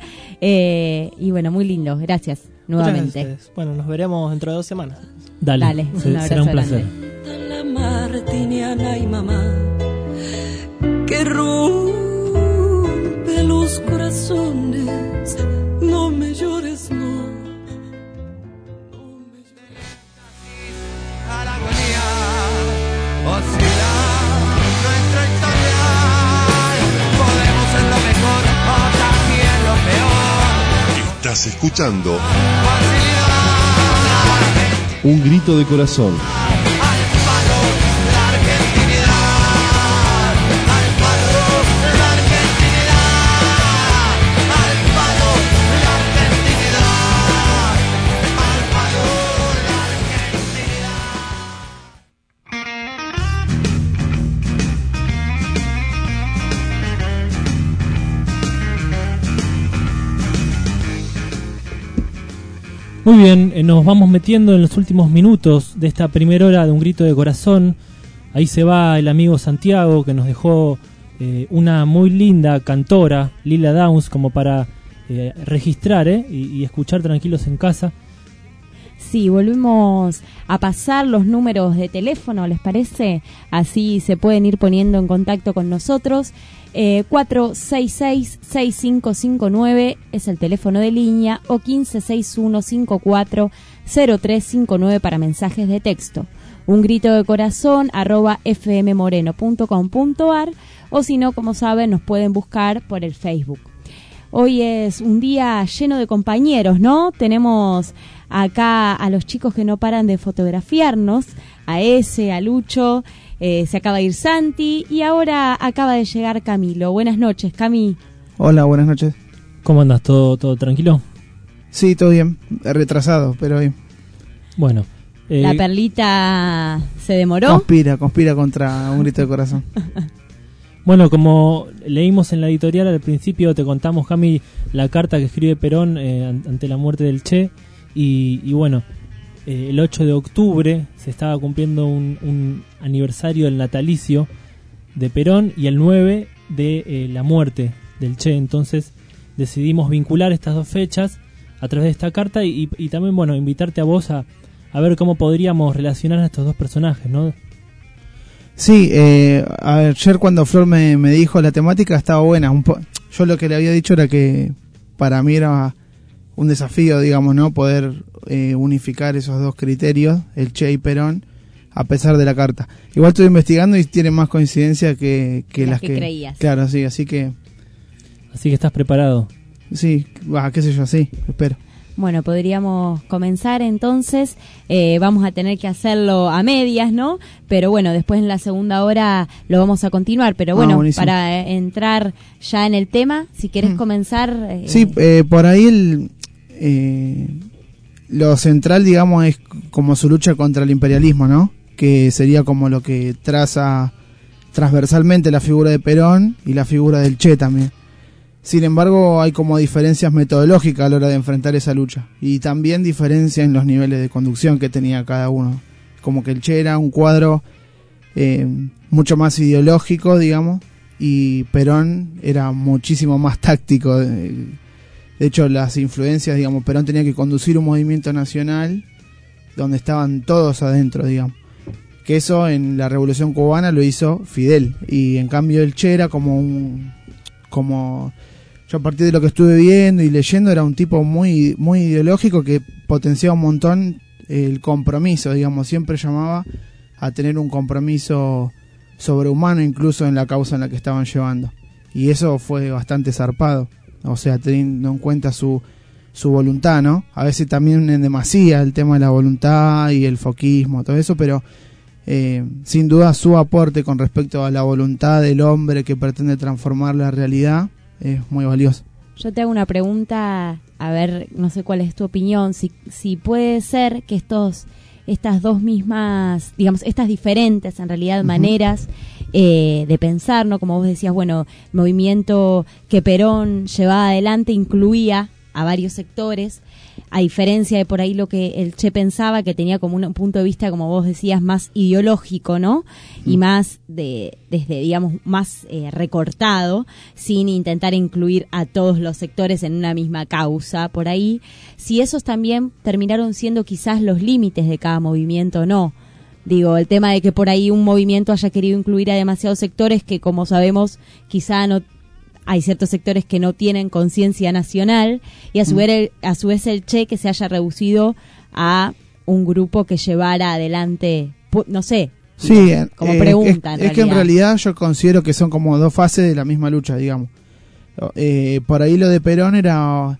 Eh, y bueno, muy lindo. Gracias nuevamente. Gracias. Bueno, nos veremos dentro de dos semanas. Dale, Dale un se, abrazo será un placer. La martiniana y mamá que rompe los corazones. Estás escuchando Un grito de corazón. Muy bien, eh, nos vamos metiendo en los últimos minutos de esta primera hora de Un grito de corazón. Ahí se va el amigo Santiago, que nos dejó eh, una muy linda cantora, Lila Downs, como para eh, registrar eh, y, y escuchar tranquilos en casa. Sí, volvimos a pasar los números de teléfono, ¿les parece? Así se pueden ir poniendo en contacto con nosotros. Eh, cuatro seis seis, seis cinco cinco nueve es el teléfono de línea, o quince seis uno cinco cuatro cero tres cinco nueve para mensajes de texto. Un grito de corazón arroba fmmoreno punto com punto ar, o si no, como saben, nos pueden buscar por el Facebook. Hoy es un día lleno de compañeros, ¿no? Tenemos acá a los chicos que no paran de fotografiarnos, a ese, a Lucho, eh, se acaba de ir Santi y ahora acaba de llegar Camilo. Buenas noches, Cami. Hola, buenas noches. ¿Cómo andas? ¿Todo, todo tranquilo? Sí, todo bien, retrasado, pero bien. Bueno. Eh, ¿La perlita se demoró? Conspira, conspira contra Un grito de corazón. Bueno, como leímos en la editorial al principio, te contamos, Jami, la carta que escribe Perón eh, ante la muerte del Che. Y, y bueno, eh, el ocho de octubre se estaba cumpliendo un, un aniversario del natalicio de Perón y el nueve de eh, la muerte del Che. Entonces decidimos vincular estas dos fechas a través de esta carta y, y también, bueno, invitarte a vos a, a ver cómo podríamos relacionar a estos dos personajes, ¿no? Sí, eh, ayer cuando Flor me, me dijo la temática estaba buena. Un po- yo lo que le había dicho era que para mí era un desafío, digamos, ¿no? Poder eh, unificar esos dos criterios, el Che y Perón, a pesar de la carta. Igual estoy investigando y tiene más coincidencia que, que las, las que, que creías. Claro, sí, así que... Así que estás preparado. Sí, bah, qué sé yo, sí, espero. Bueno, podríamos comenzar entonces, eh, vamos a tener que hacerlo a medias, ¿no? Pero bueno, después en la segunda hora lo vamos a continuar, pero bueno, ah, para eh, entrar ya en el tema, si querés mm. comenzar... Eh, sí, eh, por ahí el, eh, lo central, digamos, es como su lucha contra el imperialismo, ¿no? Que sería como lo que traza transversalmente la figura de Perón y la figura del Che también. Sin embargo, hay como diferencias metodológicas a la hora de enfrentar esa lucha. Y también diferencia en los niveles de conducción que tenía cada uno. Como que el Che era un cuadro eh, mucho más ideológico, digamos, y Perón era muchísimo más táctico. De hecho, las influencias, digamos, Perón tenía que conducir un movimiento nacional donde estaban todos adentro, digamos. Que eso en la Revolución Cubana lo hizo Fidel. Y en cambio el Che era como un... como... Yo a partir de lo que estuve viendo y leyendo era un tipo muy muy ideológico que potenciaba un montón el compromiso, digamos, siempre llamaba a tener un compromiso sobrehumano incluso en la causa en la que estaban llevando. Y eso fue bastante zarpado, o sea, teniendo en cuenta su, su voluntad, ¿no? A veces también en demasía el tema de la voluntad y el foquismo, todo eso, pero eh, sin duda su aporte con respecto a la voluntad del hombre que pretende transformar la realidad es muy valioso. Yo te hago una pregunta, a ver, no sé cuál es tu opinión, si, si puede ser que estos, estas dos mismas, digamos, estas diferentes en realidad uh-huh. maneras eh, de pensar, ¿no? Como vos decías, bueno, el movimiento que Perón llevaba adelante incluía a varios sectores, a diferencia de por ahí lo que el Che pensaba, que tenía como un punto de vista, como vos decías, más ideológico, ¿no? Mm. Y más de, desde, digamos, más eh, recortado, sin intentar incluir a todos los sectores en una misma causa, por ahí. Si esos también terminaron siendo quizás los límites de cada movimiento, ¿no? Digo, el tema de que por ahí un movimiento haya querido incluir a demasiados sectores que, como sabemos, quizá no... Hay ciertos sectores que no tienen conciencia nacional y a su, mm. vez el, a su vez el Che que se haya reducido a un grupo que llevara adelante, no sé, sí, como eh, pregunta. Es, en es que en realidad yo considero que son como dos fases de la misma lucha, digamos. Eh, por ahí lo de Perón era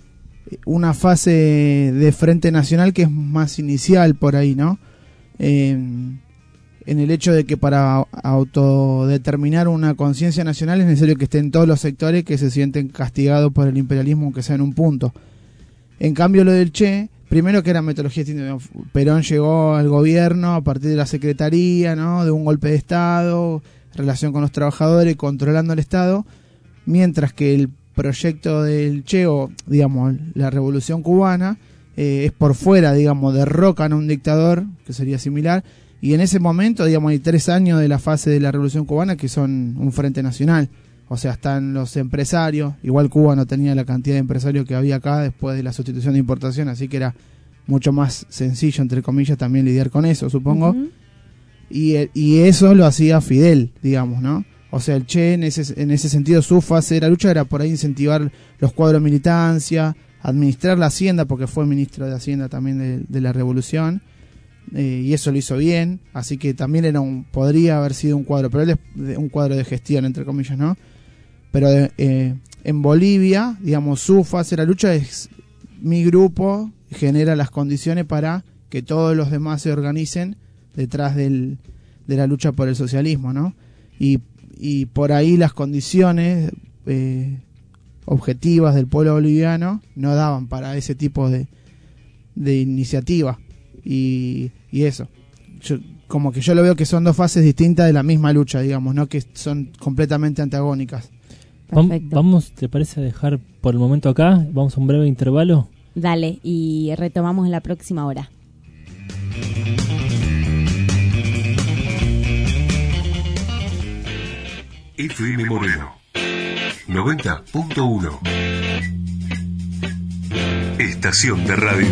una fase de Frente Nacional que es más inicial por ahí, ¿no? Eh, en el hecho de que para autodeterminar una conciencia nacional es necesario que estén todos los sectores que se sienten castigados por el imperialismo, aunque sea en un punto. En cambio, lo del Che, primero que era metodología distinta. Perón llegó al gobierno a partir de la secretaría, ¿no? De un golpe de Estado, relación con los trabajadores, controlando el Estado, mientras que el proyecto del Che, o digamos, la revolución cubana, eh, es por fuera, digamos, derrocan a un dictador, que sería similar, y en ese momento, digamos, hay tres años de la fase de la revolución cubana que son un frente nacional. O sea, están los empresarios, igual Cuba no tenía la cantidad de empresarios que había acá después de la sustitución de importación, así que era mucho más sencillo, entre comillas, también lidiar con eso, supongo. Uh-huh. y, y eso lo hacía Fidel, digamos, ¿no? O sea, el Che, en ese, en ese sentido, su fase de la lucha era por ahí incentivar los cuadros de militancia, administrar la hacienda, porque fue ministro de Hacienda también de, de la revolución, eh, y eso lo hizo bien, así que también era un, podría haber sido un cuadro, pero él es un cuadro de gestión, entre comillas, ¿no? Pero eh, en Bolivia, digamos, su fase de la lucha es mi grupo genera las condiciones para que todos los demás se organicen detrás del, de la lucha por el socialismo, ¿no? Y, y por ahí las condiciones eh, objetivas del pueblo boliviano no daban para ese tipo de, de iniciativa. Y, y eso, yo, como que yo lo veo que son dos fases distintas de la misma lucha, digamos, no que son completamente antagónicas. Perfecto. Vamos, ¿te parece dejar por el momento acá? Vamos a un breve intervalo. Dale, y retomamos en la próxima hora. F M Moreno noventa punto uno. Estación de radio.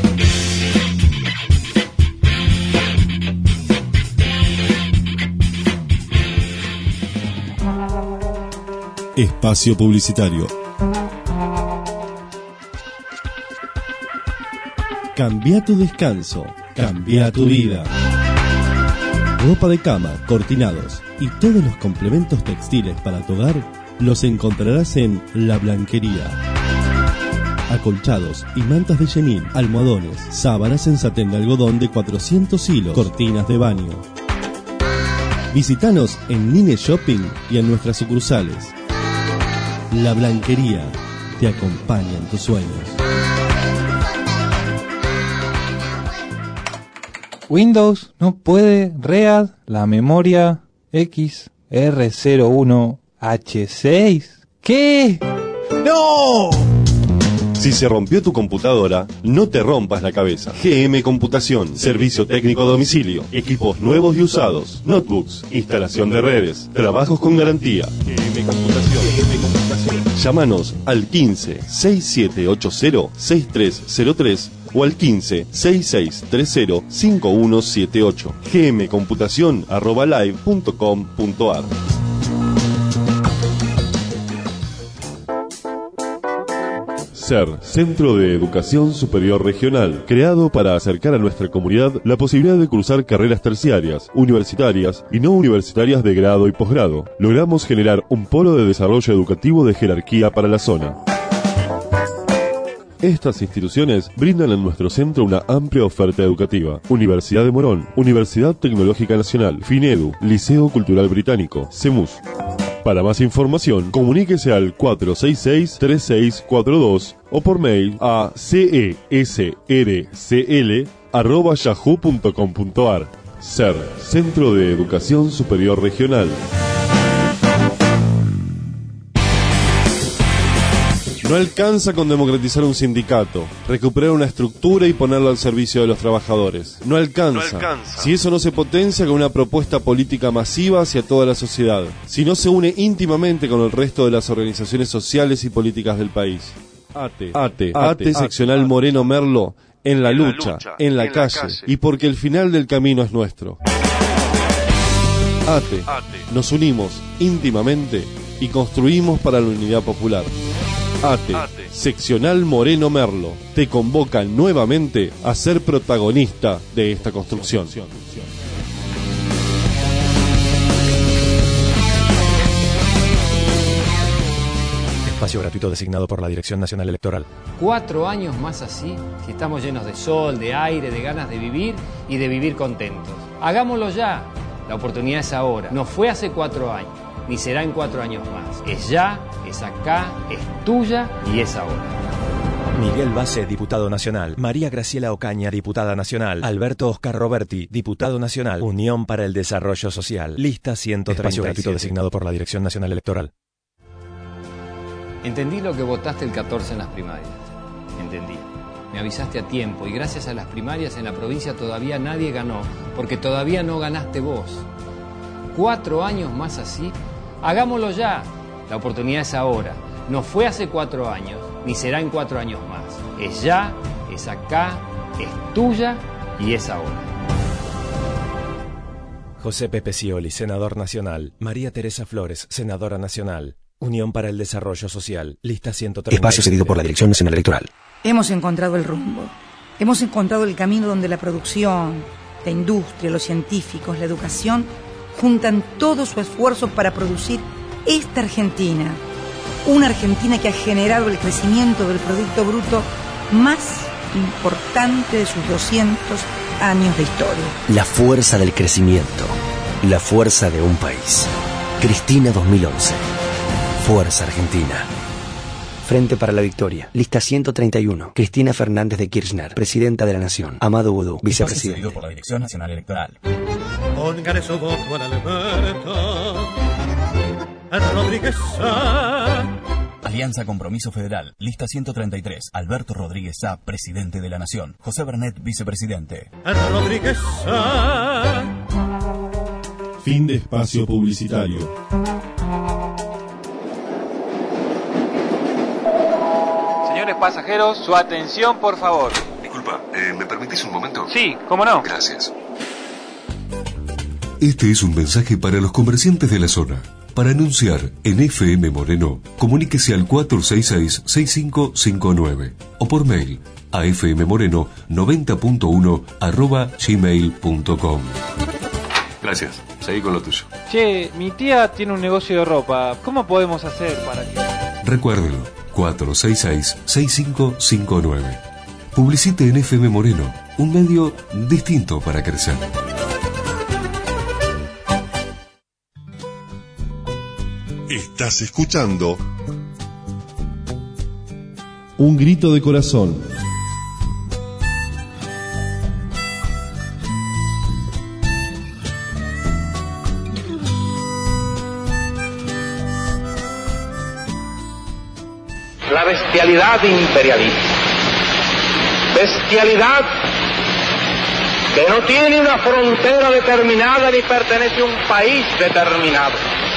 Espacio publicitario. Cambia tu descanso, cambia tu vida. Ropa de cama, cortinados y todos los complementos textiles para tu hogar los encontrarás en La Blanquería. Acolchados y mantas de chenil, almohadones, sábanas en satén de algodón de cuatrocientos hilos, cortinas de baño. Visítanos en Nine Shopping y en nuestras sucursales. La Blanquería te acompaña en tus sueños. Windows no puede read la memoria X R cero uno H seis. ¿Qué? ¡No! Si se rompió tu computadora, no te rompas la cabeza. G M Computación, servicio técnico a domicilio, equipos nuevos y usados, notebooks, instalación de redes, trabajos con garantía. G M Computación. G M Computación. Llámanos al quince, sesenta y siete ochenta, sesenta y tres cero tres o al quince, sesenta y seis treinta, cincuenta y uno setenta y ocho. gmcomputación arroba live punto com punto ar. C E R, Centro de Educación Superior Regional, creado para acercar a nuestra comunidad la posibilidad de cursar carreras terciarias, universitarias y no universitarias de grado y posgrado. Logramos generar un polo de desarrollo educativo de jerarquía para la zona. Estas instituciones brindan en nuestro centro una amplia oferta educativa. Universidad de Morón, Universidad Tecnológica Nacional, FINEDU, Liceo Cultural Británico, CEMUS. Para más información, comuníquese al cuatro seis seis, tres seis cuatro dos o por mail a cesrcl arroba yahoo punto com punto ar. C E R, Centro de Educación Superior Regional. No alcanza con democratizar un sindicato, recuperar una estructura y ponerla al servicio de los trabajadores. No alcanza, no alcanza. Si eso no se potencia con una propuesta política masiva hacia toda la sociedad, si no se une íntimamente con el resto de las organizaciones sociales y políticas del país. ATE, ATE, ATE, ATE seccional ATE. Moreno Merlo, en la, en lucha, la lucha, en la, en calle, la calle, y porque el final del camino es nuestro. ATE, ATE, nos unimos íntimamente y construimos para la unidad popular. ATE, ATE, seccional Moreno Merlo, te convoca nuevamente a ser protagonista de esta construcción. Espacio gratuito designado por la Dirección Nacional Electoral. Cuatro años más así, si estamos llenos de sol, de aire, de ganas de vivir y de vivir contentos. Hagámoslo ya. La oportunidad es ahora. No fue hace cuatro años, ni será en cuatro años más. Es ya, es acá, es tuya y es ahora. Miguel Base, diputado nacional. María Graciela Ocaña, diputada nacional. Alberto Oscar Roberti, diputado nacional. Unión para el Desarrollo Social. Lista ciento treinta y siete. Espacio gratuito designado por la Dirección Nacional Electoral. Entendí lo que votaste el catorce en las primarias. Entendí. Me avisaste a tiempo y gracias a las primarias en la provincia todavía nadie ganó, porque todavía no ganaste vos. Cuatro años más así, hagámoslo ya. La oportunidad es ahora. No fue hace cuatro años, ni será en cuatro años más. Es ya, es acá, es tuya y es ahora. José Pepe Scioli, senador nacional. María Teresa Flores, senadora nacional. Unión para el Desarrollo Social, lista ciento treinta y siete. Espacio cedido por la Dirección Nacional Electoral. Hemos encontrado el rumbo. Hemos encontrado el camino donde la producción, la industria, los científicos, la educación juntan todo su esfuerzo para producir esta Argentina. Una Argentina que ha generado el crecimiento del Producto Bruto más importante de sus doscientos años de historia. La fuerza del crecimiento. La fuerza de un país. Cristina dos mil once. Fuerza Argentina. Frente para la Victoria. Lista ciento treinta y uno. Cristina Fernández de Kirchner, Presidenta de la Nación. Amado Boudou, Vicepresidente. Por la Dirección Nacional Electoral. Póngale su voto al Alberto. A Rodríguez Sá. Alianza Compromiso Federal. Lista ciento treinta y tres. Alberto Rodríguez Sá, Presidente de la Nación. José Bernet, Vicepresidente. A Rodríguez Sá. Fin de espacio publicitario. Señores pasajeros, su atención, por favor. Disculpa, eh, ¿me permitís un momento? Sí, ¿cómo no? Gracias. Este es un mensaje para los comerciantes de la zona. Para anunciar en F M Moreno, comuníquese al cuatro seis seis, seis cinco cinco nueve o por mail a fmmoreno noventa punto uno arroba gmail punto com. Gracias, seguí con lo tuyo. Che, mi tía tiene un negocio de ropa. ¿Cómo podemos hacer para que...? Recuérdelo, cuatro seis seis, seis cinco cinco nueve. Publicite en F M Moreno, un medio distinto para crecer. Estás escuchando Un grito de corazón. La bestialidad imperialista. Bestialidad que no tiene una frontera determinada ni pertenece a un país determinado.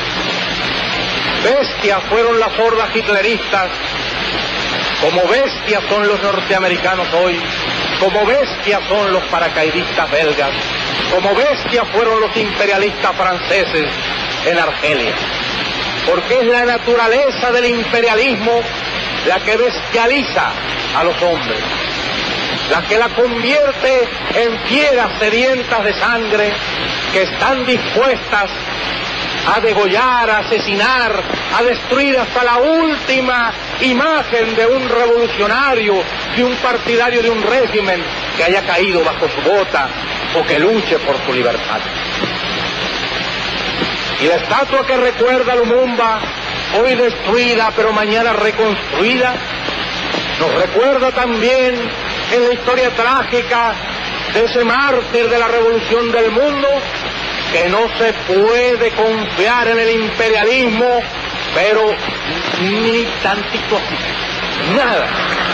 Bestias fueron las hordas hitleristas, como bestias son los norteamericanos hoy, como bestias son los paracaidistas belgas, como bestias fueron los imperialistas franceses en Argelia. Porque es la naturaleza del imperialismo la que bestializa a los hombres, la que la convierte en fieras sedientas de sangre que están dispuestas a degollar, a asesinar, a destruir hasta la última imagen de un revolucionario, de un partidario de un régimen que haya caído bajo su bota o que luche por su libertad. Y la estatua que recuerda a Lumumba, hoy destruida pero mañana reconstruida, nos recuerda también en la historia trágica de ese mártir de la revolución del mundo, que no se puede confiar en el imperialismo, pero ni tantito así, nada.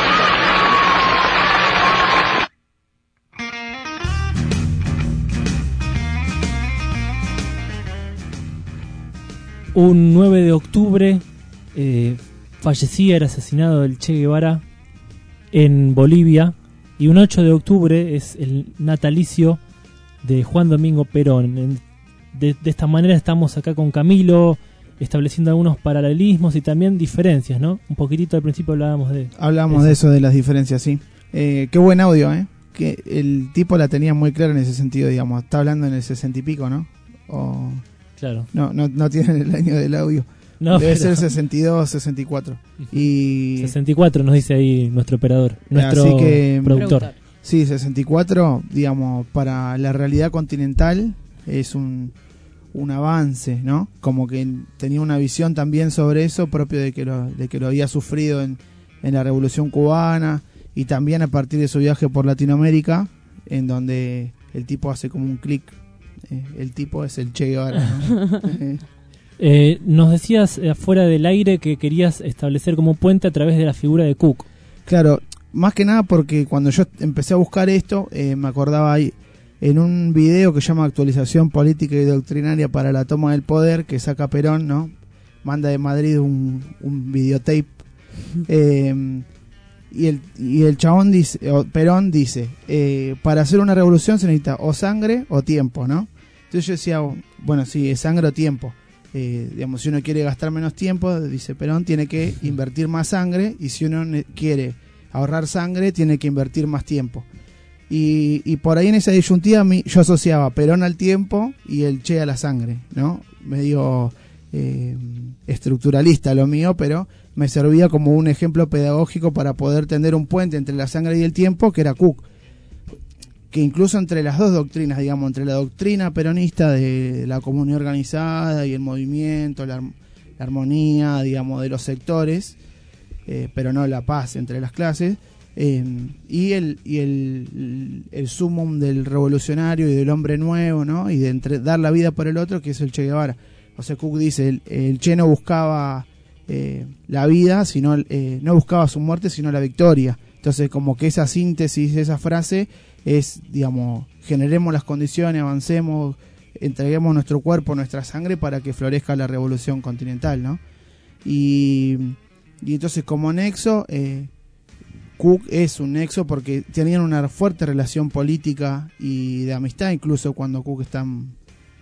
Un nueve de octubre eh, fallecía, era asesinado el Che Guevara en Bolivia, y un ocho de octubre es el natalicio de Juan Domingo Perón. De, de esta manera estamos acá con Camilo, estableciendo algunos paralelismos y también diferencias, ¿no? Un poquitito al principio hablábamos de... Hablábamos de eso, de las diferencias, sí. Eh, qué buen audio, ¿eh? Que el tipo la tenía muy clara en ese sentido, digamos. Está hablando en el sesenta y pico, ¿no? O... Claro. No, no, no tienen el año del audio. No, Debe pero- ser sesenta y dos, sesenta y cuatro. Y sesenta y cuatro nos dice ahí nuestro operador, nuestro Así que, productor. Sí, sesenta y cuatro, digamos, para la realidad continental es un, un avance, ¿no? Como que tenía una visión también sobre eso, propio de que lo, de que lo había sufrido en, en la Revolución Cubana y también a partir de su viaje por Latinoamérica, en donde el tipo hace como un clic. Eh, el tipo es el Che Guevara, ¿no? Eh, Eh, nos decías eh, afuera del aire que querías establecer como puente a través de la figura de Cook. Claro, más que nada porque cuando yo empecé a buscar esto, eh, me acordaba ahí en un video que se llama Actualización Política y Doctrinaria para la Toma del Poder, que saca Perón, ¿no? Manda de Madrid un, un videotape. Eh, y, el, y el chabón dice, o Perón dice, eh, para hacer una revolución se necesita o sangre o tiempo, ¿no? Entonces yo decía, bueno, sí, es sangre o tiempo. Eh, digamos, si uno quiere gastar menos tiempo, dice Perón, tiene que invertir más sangre, y si uno ne- quiere ahorrar sangre, tiene que invertir más tiempo. Y, y por ahí en esa disyuntiva mi- yo asociaba Perón al tiempo y el Che a la sangre, ¿no? Medio eh, estructuralista lo mío, pero me servía como un ejemplo pedagógico para poder tender un puente entre la sangre y el tiempo, que era Cook. Que incluso entre las dos doctrinas, digamos, entre la doctrina peronista de la comunidad organizada y el movimiento, la, ar- la armonía, digamos, de los sectores, eh, pero no la paz entre las clases, eh, y el y el, el sumum del revolucionario y del hombre nuevo, ¿no? Y de entre, dar la vida por el otro, que es el Che Guevara. O sea, Cook dice, el, el Che no buscaba eh, la vida, sino eh, no buscaba su muerte, sino la victoria. Entonces, como que esa síntesis, esa frase es, digamos, generemos las condiciones, avancemos, entreguemos nuestro cuerpo, nuestra sangre para que florezca la revolución continental, ¿no? Y, y entonces como nexo, eh, Cook es un nexo porque tenían una fuerte relación política y de amistad, incluso cuando Cook está en,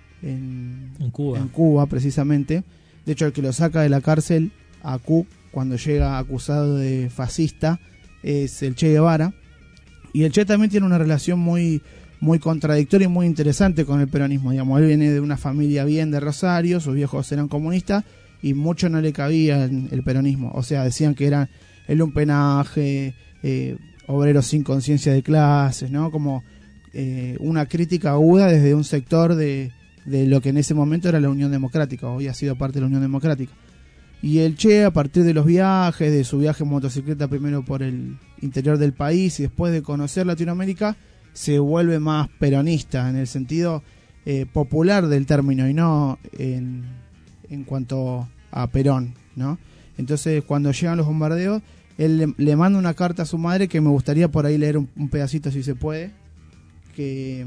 en, En Cuba. en Cuba, precisamente. De hecho, el que lo saca de la cárcel a Cook cuando llega acusado de fascista es el Che Guevara. Y el Che también tiene una relación muy muy contradictoria y muy interesante con el peronismo. Digamos, él viene de una familia bien de Rosario, sus viejos eran comunistas y mucho no le cabía en el peronismo. O sea, decían que era el lumpenaje, eh, obreros sin conciencia de clases, ¿no? Como eh, una crítica aguda desde un sector de, de lo que en ese momento era la Unión Democrática, hoy ha sido parte de la Unión Democrática. Y el Che, a partir de los viajes, de su viaje en motocicleta primero por el interior del país y después de conocer Latinoamérica, se vuelve más peronista en el sentido eh, popular del término y no en, en cuanto a Perón, ¿no? Entonces, cuando llegan los bombardeos, él le, le manda una carta a su madre que me gustaría por ahí leer un, un pedacito si se puede, que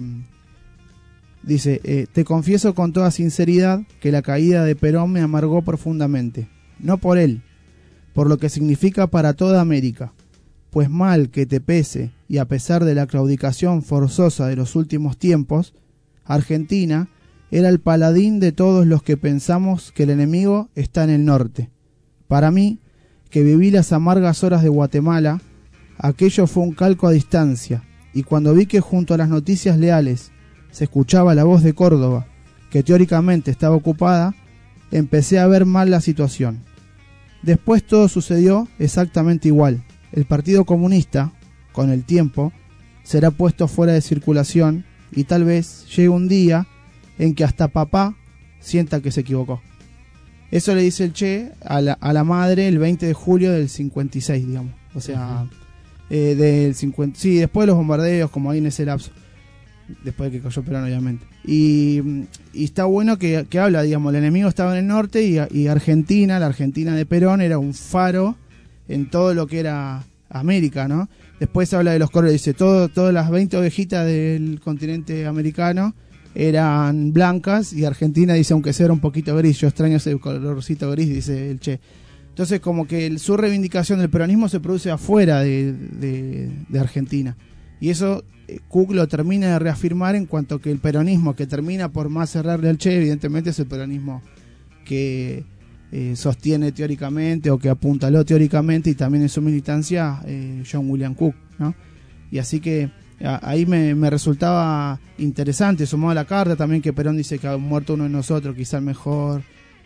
mm, dice, eh, te confieso con toda sinceridad que la caída de Perón me amargó profundamente. No por él, por lo que significa para toda América, pues mal que te pese y a pesar de la claudicación forzosa de los últimos tiempos, Argentina era el paladín de todos los que pensamos que el enemigo está en el norte. Para mí, que viví las amargas horas de Guatemala, aquello fue un calco a distancia, y cuando vi que junto a las noticias leales se escuchaba la voz de Córdoba, que teóricamente estaba ocupada, empecé a ver mal la situación. Después todo sucedió exactamente igual. El Partido Comunista, con el tiempo, será puesto fuera de circulación y tal vez llegue un día en que hasta papá sienta que se equivocó. Eso le dice el Che a la, a la madre el veinte de julio del cincuenta y seis, digamos. O sea, uh-huh. eh, del cincuenta, sí, después de los bombardeos, como ahí en ese lapso. Después de que cayó Perón, obviamente. Y, y está bueno que, que habla, digamos, el enemigo estaba en el norte y, y Argentina, la Argentina de Perón, era un faro en todo lo que era América, ¿no? Después habla de los colores, dice, todo, todas las veinte ovejitas del continente americano eran blancas y Argentina, dice, aunque sea era un poquito gris, yo extraño ese colorcito gris, dice el Che. Entonces, como que el, su reivindicación del peronismo se produce afuera de, de, de Argentina. Y eso eh, Cook lo termina de reafirmar en cuanto que el peronismo que termina por más cerrarle al Che, evidentemente es el peronismo que eh, sostiene teóricamente o que apuntaló teóricamente y también en su militancia eh, John William Cook, ¿no? Y así que a, ahí me, me resultaba interesante, sumado a la carta también que Perón dice que ha muerto uno de nosotros, quizá el mejor.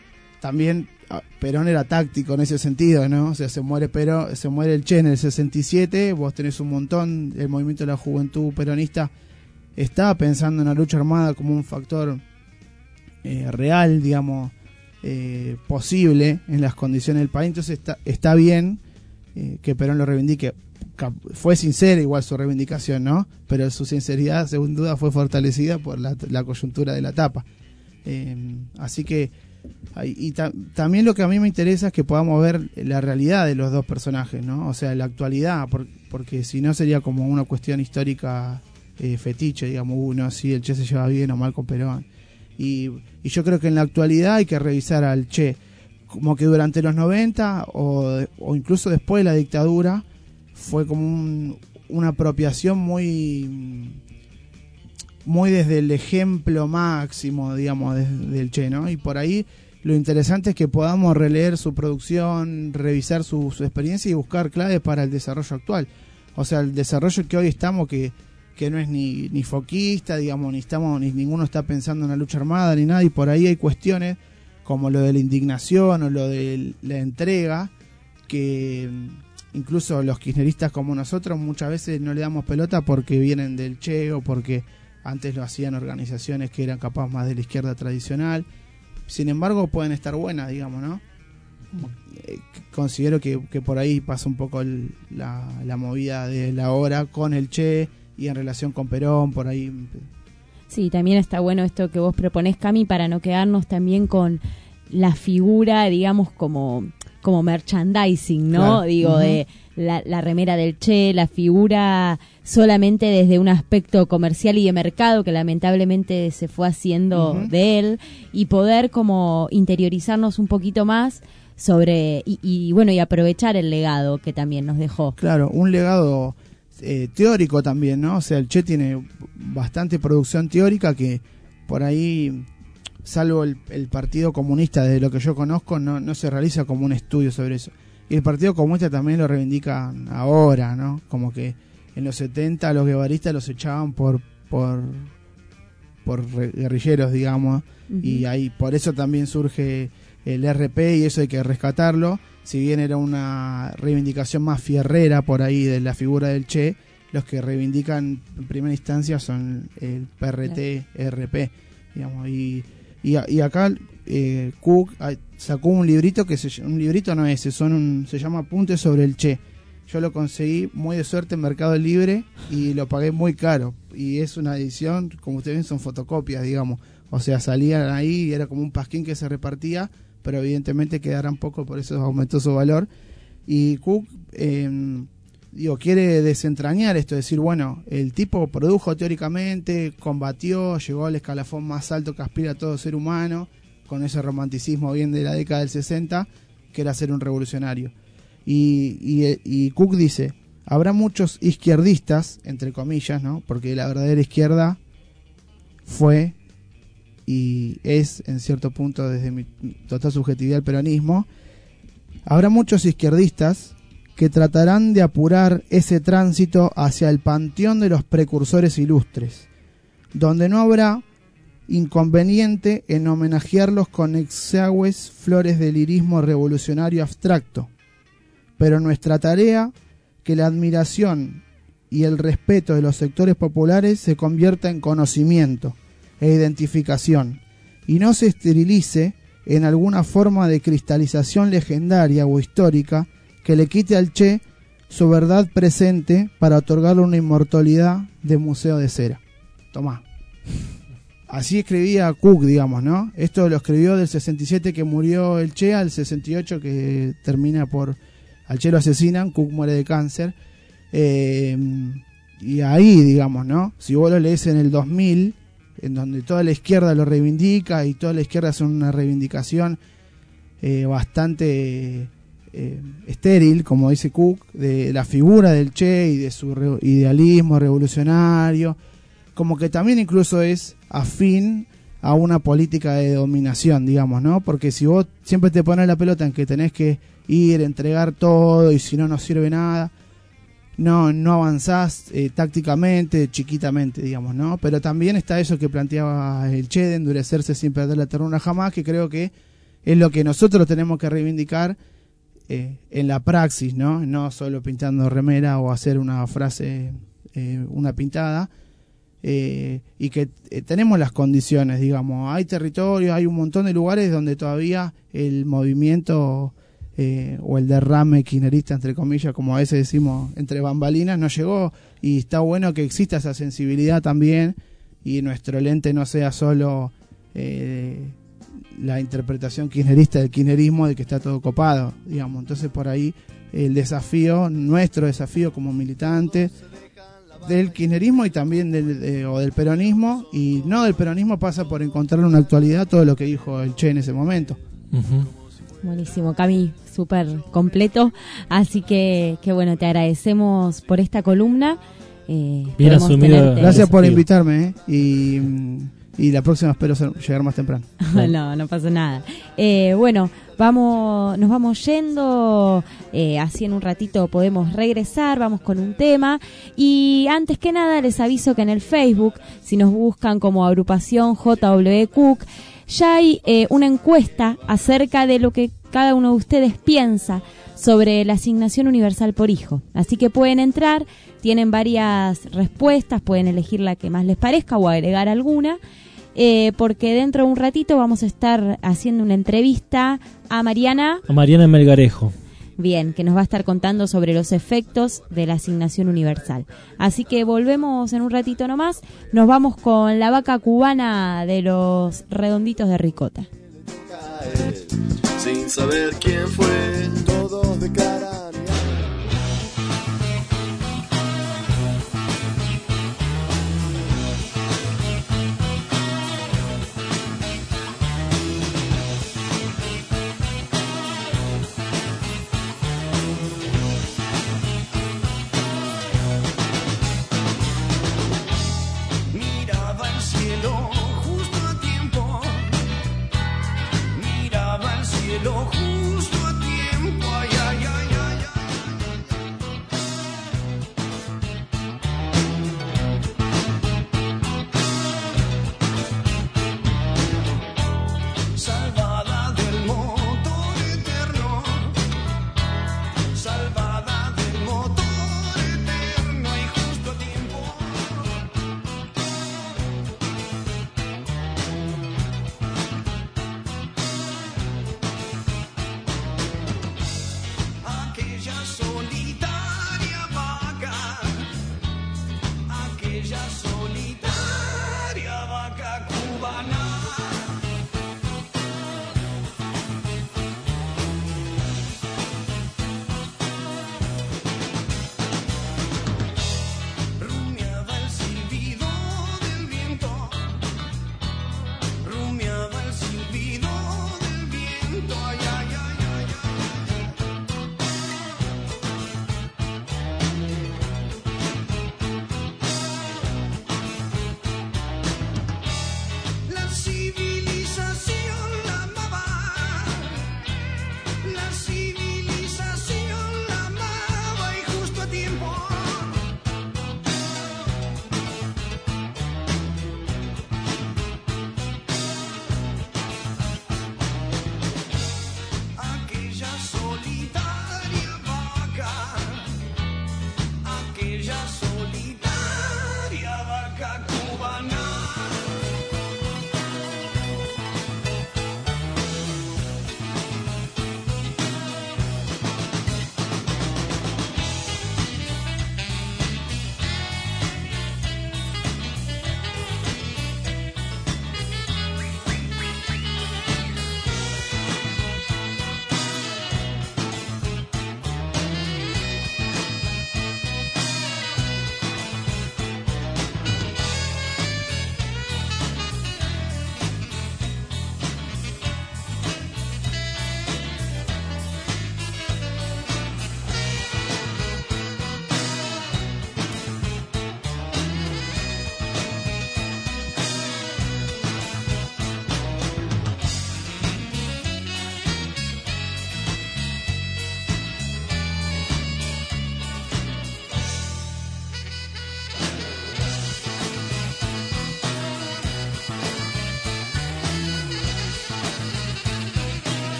también Perón era táctico en ese sentido, ¿no? O sea, se muere Perón, se muere el Che en el sesenta y siete, vos tenés un montón, el movimiento de la juventud peronista está pensando en la lucha armada como un factor eh, real, digamos, eh, posible en las condiciones del país. Entonces está, está bien eh, que Perón lo reivindique. Fue sincera igual su reivindicación, ¿no? Pero su sinceridad, según duda, fue fortalecida por la, la coyuntura de la etapa. Eh, así que y ta también lo que a mí me interesa es que podamos ver la realidad de los dos personajes, ¿no? O sea, la actualidad, por, porque si no sería como una cuestión histórica eh, fetiche, digamos, uno, si el Che se lleva bien o mal con Perón. Y, y yo creo que en la actualidad hay que revisar al Che como que durante los noventa o, o incluso después de la dictadura fue como un, una apropiación muy... muy desde el ejemplo máximo, digamos, de, del Che, ¿no? Y por ahí lo interesante es que podamos releer su producción, revisar su, su experiencia y buscar claves para el desarrollo actual. O sea, el desarrollo que hoy estamos, que, que no es ni, ni foquista, digamos, ni estamos, ni ninguno está pensando en la lucha armada ni nada, y por ahí hay cuestiones como lo de la indignación o lo de la entrega, que incluso los kirchneristas como nosotros muchas veces no le damos pelota porque vienen del Che o porque antes lo hacían organizaciones que eran capaz más de la izquierda tradicional. Sin embargo, pueden estar buenas, digamos, ¿no? Eh, considero que, que por ahí pasa un poco el, la, la movida de la hora con el Che y en relación con Perón, por ahí. Sí, también está bueno esto que vos proponés, Cami, para no quedarnos también con la figura, digamos, como, como merchandising, ¿no? Claro. Digo, uh-huh. de la, la remera del Che, la figura solamente desde un aspecto comercial y de mercado que lamentablemente se fue haciendo uh-huh. de él, y poder como interiorizarnos un poquito más sobre, y, y bueno, y aprovechar el legado que también nos dejó. Claro, un legado eh, teórico también, ¿no? O sea, el Che tiene bastante producción teórica que por ahí, salvo el, el Partido Comunista, de lo que yo conozco, no, no se realiza como un estudio sobre eso. Y el Partido Comunista también lo reivindica ahora, ¿no? Como que en los setenta los guevaristas los echaban por por por guerrilleros, digamos, uh-huh. y ahí por eso también surge el R P y eso hay que rescatarlo. Si bien era una reivindicación más fierrera por ahí de la figura del Che, los que reivindican en primera instancia son el P R T, claro. R P, digamos, y y, y acá eh, Cook sacó un librito que se, un librito no es, son un, se llama Apuntes sobre el Che. Yo lo conseguí muy de suerte en Mercado Libre y lo pagué muy caro. Y es una edición, como ustedes ven, son fotocopias, digamos. O sea, salían ahí y era como un pasquín que se repartía, pero evidentemente quedarán poco, por eso aumentó su valor. Y Cook, eh, digo, quiere desentrañar esto, decir, bueno, el tipo produjo teóricamente, combatió, llegó al escalafón más alto que aspira a todo ser humano, con ese romanticismo bien de la década del sesenta, que era ser un revolucionario. Y, y, y Cook dice, habrá muchos izquierdistas, entre comillas, ¿no? Porque la verdadera izquierda fue y es, en cierto punto, desde mi total subjetividad, el peronismo. Habrá muchos izquierdistas que tratarán de apurar ese tránsito hacia el panteón de los precursores ilustres, donde no habrá inconveniente en homenajearlos con exagües flores de lirismo revolucionario abstracto. Pero nuestra tarea, que la admiración y el respeto de los sectores populares se convierta en conocimiento e identificación, y no se esterilice en alguna forma de cristalización legendaria o histórica que le quite al Che su verdad presente para otorgarle una inmortalidad de museo de cera. Tomá. Así escribía Cook, digamos, ¿no? Esto lo escribió del sesenta y siete que murió el Che al sesenta y ocho que termina por... Al Che lo asesinan, Cook muere de cáncer. Eh, y ahí, digamos, ¿no? Si vos lo lees en el dos mil, en donde toda la izquierda lo reivindica y toda la izquierda hace una reivindicación eh, bastante eh, estéril, como dice Cook, de la figura del Che y de su re idealismo revolucionario, como que también incluso es afín a una política de dominación, digamos, ¿no? Porque si vos siempre te pones la pelota en que tenés que ir, entregar todo y si no, no sirve nada, no no avanzás eh, tácticamente, chiquitamente, digamos, ¿no? Pero también está eso que planteaba el Che de endurecerse sin perder la ternura jamás, que creo que es lo que nosotros tenemos que reivindicar eh, en la praxis, ¿no? No solo pintando remera o hacer una frase, eh, una pintada, eh, y que eh, tenemos las condiciones, digamos, hay territorios, hay un montón de lugares donde todavía el movimiento eh, o el derrame kirchnerista, entre comillas, como a veces decimos, entre bambalinas, no llegó, y está bueno que exista esa sensibilidad también, y nuestro lente no sea solo eh, la interpretación kirchnerista del kirchnerismo de que está todo copado, digamos. Entonces por ahí el desafío, nuestro desafío como militantes del kirchnerismo y también del, de, o del peronismo, y no del peronismo, pasa por encontrar en una actualidad todo lo que dijo el Che en ese momento. Uh-huh. Buenísimo, Cami, súper completo, así que, que bueno, te agradecemos por esta columna. Eh, Bien asumido. Gracias por invitarme, ¿eh? y, y la próxima espero ser, llegar más temprano. No, no pasa nada. Eh, bueno, vamos, nos vamos yendo, eh, así en un ratito podemos regresar, vamos con un tema, y antes que nada les aviso que en el Facebook, si nos buscan como agrupación J W Cook, ya hay eh, una encuesta acerca de lo que cada uno de ustedes piensa sobre la asignación universal por hijo. Así que pueden entrar, tienen varias respuestas, pueden elegir la que más les parezca o agregar alguna, eh, porque dentro de un ratito vamos a estar haciendo una entrevista a Mariana. A Mariana Melgarejo. Bien, que nos va a estar contando sobre los efectos de la asignación universal. Así que volvemos en un ratito nomás. Nos vamos con la vaca cubana de los Redonditos de Ricota. Sin saber quién fue, todos de cara. Justo a tiempo, ay, ay, ay, ay, ay. Salvada del motor eterno, salvada del motor eterno y justo a tiempo.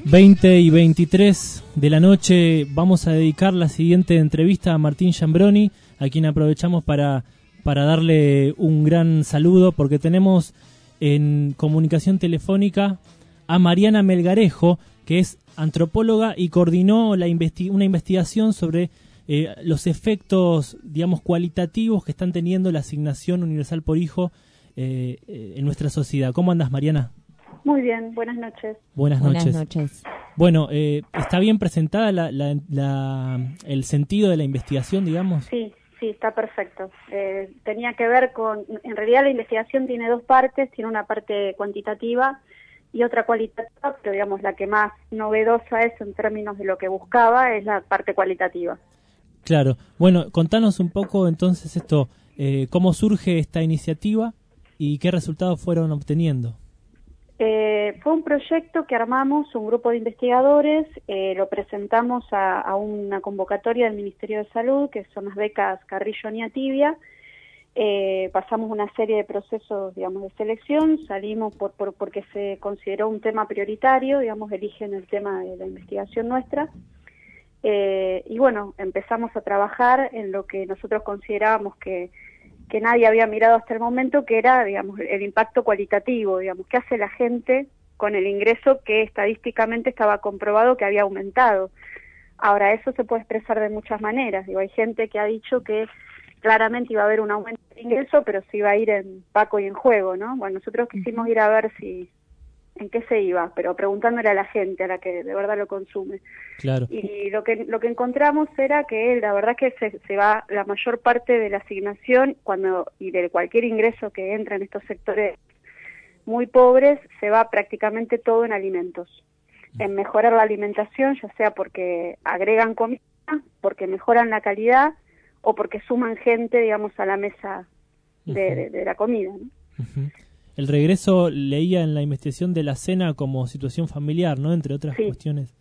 veinte y veintitrés de la noche vamos a dedicar la siguiente entrevista a Martín Giambroni, a quien aprovechamos para, para darle un gran saludo, porque tenemos en comunicación telefónica a Mariana Melgarejo, que es antropóloga y coordinó la investi- una investigación sobre eh, los efectos, digamos, cualitativos que están teniendo la asignación universal por hijo eh, eh, en nuestra sociedad. ¿Cómo andas, Mariana? Muy bien, buenas noches. Buenas noches. Buenas noches. Bueno, eh, ¿está bien presentada la, la, la, el sentido de la investigación, digamos? Sí, sí, está perfecto. Eh, tenía que ver con, en realidad la investigación tiene dos partes, tiene una parte cuantitativa y otra cualitativa, pero digamos la que más novedosa es en términos de lo que buscaba es la parte cualitativa. Claro. Bueno, contanos un poco entonces esto, eh, cómo surge esta iniciativa y qué resultados fueron obteniendo. Eh, fue un proyecto que armamos, un grupo de investigadores, eh, lo presentamos a, a una convocatoria del Ministerio de Salud, que son las becas Carrillo Niatibia. Eh, pasamos una serie de procesos, digamos, de selección, salimos por, por porque se consideró un tema prioritario, digamos, eligen el tema de la investigación nuestra. Eh, y bueno, empezamos a trabajar en lo que nosotros considerábamos que que nadie había mirado hasta el momento, que era, digamos, el impacto cualitativo, digamos, qué hace la gente con el ingreso que estadísticamente estaba comprobado que había aumentado. Ahora, eso se puede expresar de muchas maneras, digo, hay gente que ha dicho que claramente iba a haber un aumento de ingreso, pero se iba a ir en Paco y en juego, ¿no? Bueno, nosotros quisimos ir a ver si en qué se iba, pero preguntándole a la gente, a la que de verdad lo consume. Claro. Y lo que lo que encontramos era que la verdad que se, se va la mayor parte de la asignación cuando y de cualquier ingreso que entra en estos sectores muy pobres, se va prácticamente todo en alimentos, en mejorar la alimentación, ya sea porque agregan comida, porque mejoran la calidad o porque suman gente, digamos, a la mesa de, de, de la comida, ¿no? Uh-huh. El regreso, leía en la investigación de la cena como situación familiar, ¿no? Entre otras sí. cuestiones.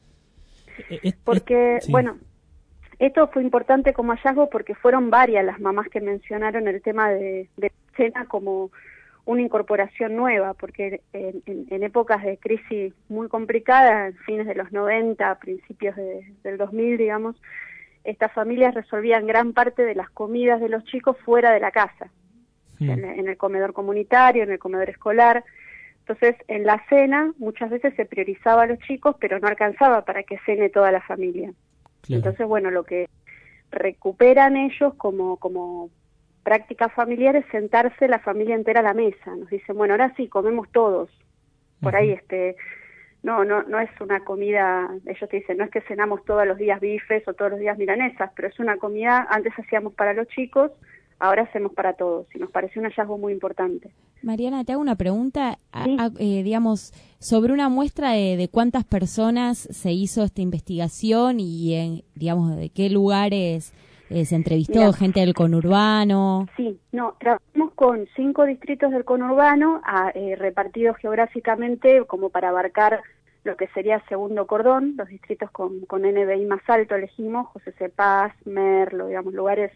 Es, porque, es, sí. bueno, esto fue importante como hallazgo porque fueron varias las mamás que mencionaron el tema de, de cena como una incorporación nueva, porque en, en, en épocas de crisis muy complicadas, en fines de los noventa, principios de, del dos mil, digamos, estas familias resolvían gran parte de las comidas de los chicos fuera de la casa. En, en el comedor comunitario, en el comedor escolar. Entonces, en la cena muchas veces se priorizaba a los chicos, pero no alcanzaba para que cene toda la familia. Claro. Entonces, bueno, lo que recuperan ellos como, como práctica familiar es sentarse la familia entera a la mesa. Nos dicen, bueno, ahora sí, comemos todos. Por uh-huh. ahí, este, no, no, no es una comida, ellos te dicen, no es que cenamos todos los días bifes o todos los días milanesas, pero es una comida, antes hacíamos para los chicos, ahora hacemos para todos, y nos pareció un hallazgo muy importante. Mariana, te hago una pregunta, ¿Sí? a, a, eh, digamos, sobre una muestra de, de cuántas personas se hizo esta investigación y, en, digamos, de qué lugares eh, se entrevistó, Mira, gente del conurbano. Sí, no, trabajamos con cinco distritos del conurbano, a, eh, repartidos geográficamente como para abarcar lo que sería segundo cordón, los distritos con, con N B I más alto elegimos, José C. Paz, Merlo, digamos, lugares...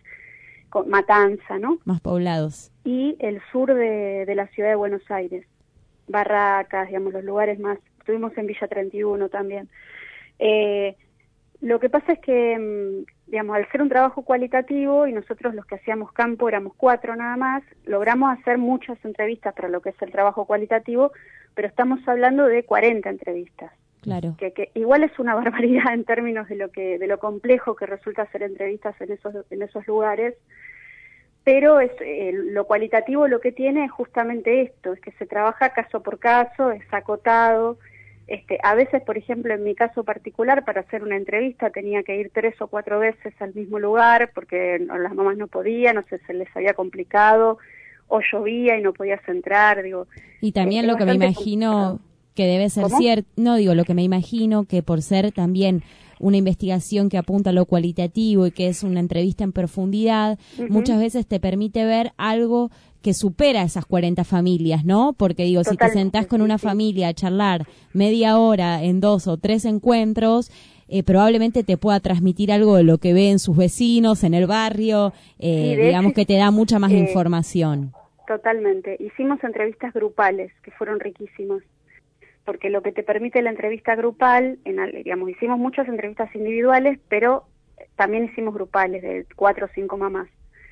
Matanza, ¿no? Más poblados. Y el sur de, de la ciudad de Buenos Aires, Barracas, digamos, los lugares más, estuvimos en Villa treinta y uno también. Eh, lo que pasa es que, digamos, al ser un trabajo cualitativo y nosotros los que hacíamos campo éramos cuatro nada más, logramos hacer muchas entrevistas para lo que es el trabajo cualitativo, pero estamos hablando de cuarenta entrevistas. Claro. Que, que igual es una barbaridad en términos de lo que de lo complejo que resulta hacer entrevistas en esos en esos lugares, pero es eh, lo cualitativo lo que tiene es justamente esto, es que se trabaja caso por caso, es acotado. Este, a veces, por ejemplo, en mi caso particular, para hacer una entrevista tenía que ir tres o cuatro veces al mismo lugar porque no, las mamás no podían, o sea, se les había complicado, o llovía y no podías entrar, digo. Y también eh, lo que me imagino... complicado. Que debe ser cierto, no digo lo que me imagino, que por ser también una investigación que apunta a lo cualitativo y que es una entrevista en profundidad, uh-huh. muchas veces te permite ver algo que supera esas cuarenta familias, ¿no? Porque digo, Total, si te sentás con una sí. familia a charlar media hora en dos o tres encuentros, eh, probablemente te pueda transmitir algo de lo que ven sus vecinos en el barrio, eh, sí, digamos hecho, que te da mucha más eh, información. Totalmente. Hicimos entrevistas grupales que fueron riquísimas. porque lo que te permite la entrevista grupal, en, digamos, hicimos muchas entrevistas individuales, pero también hicimos grupales de cuatro o cinco mamás.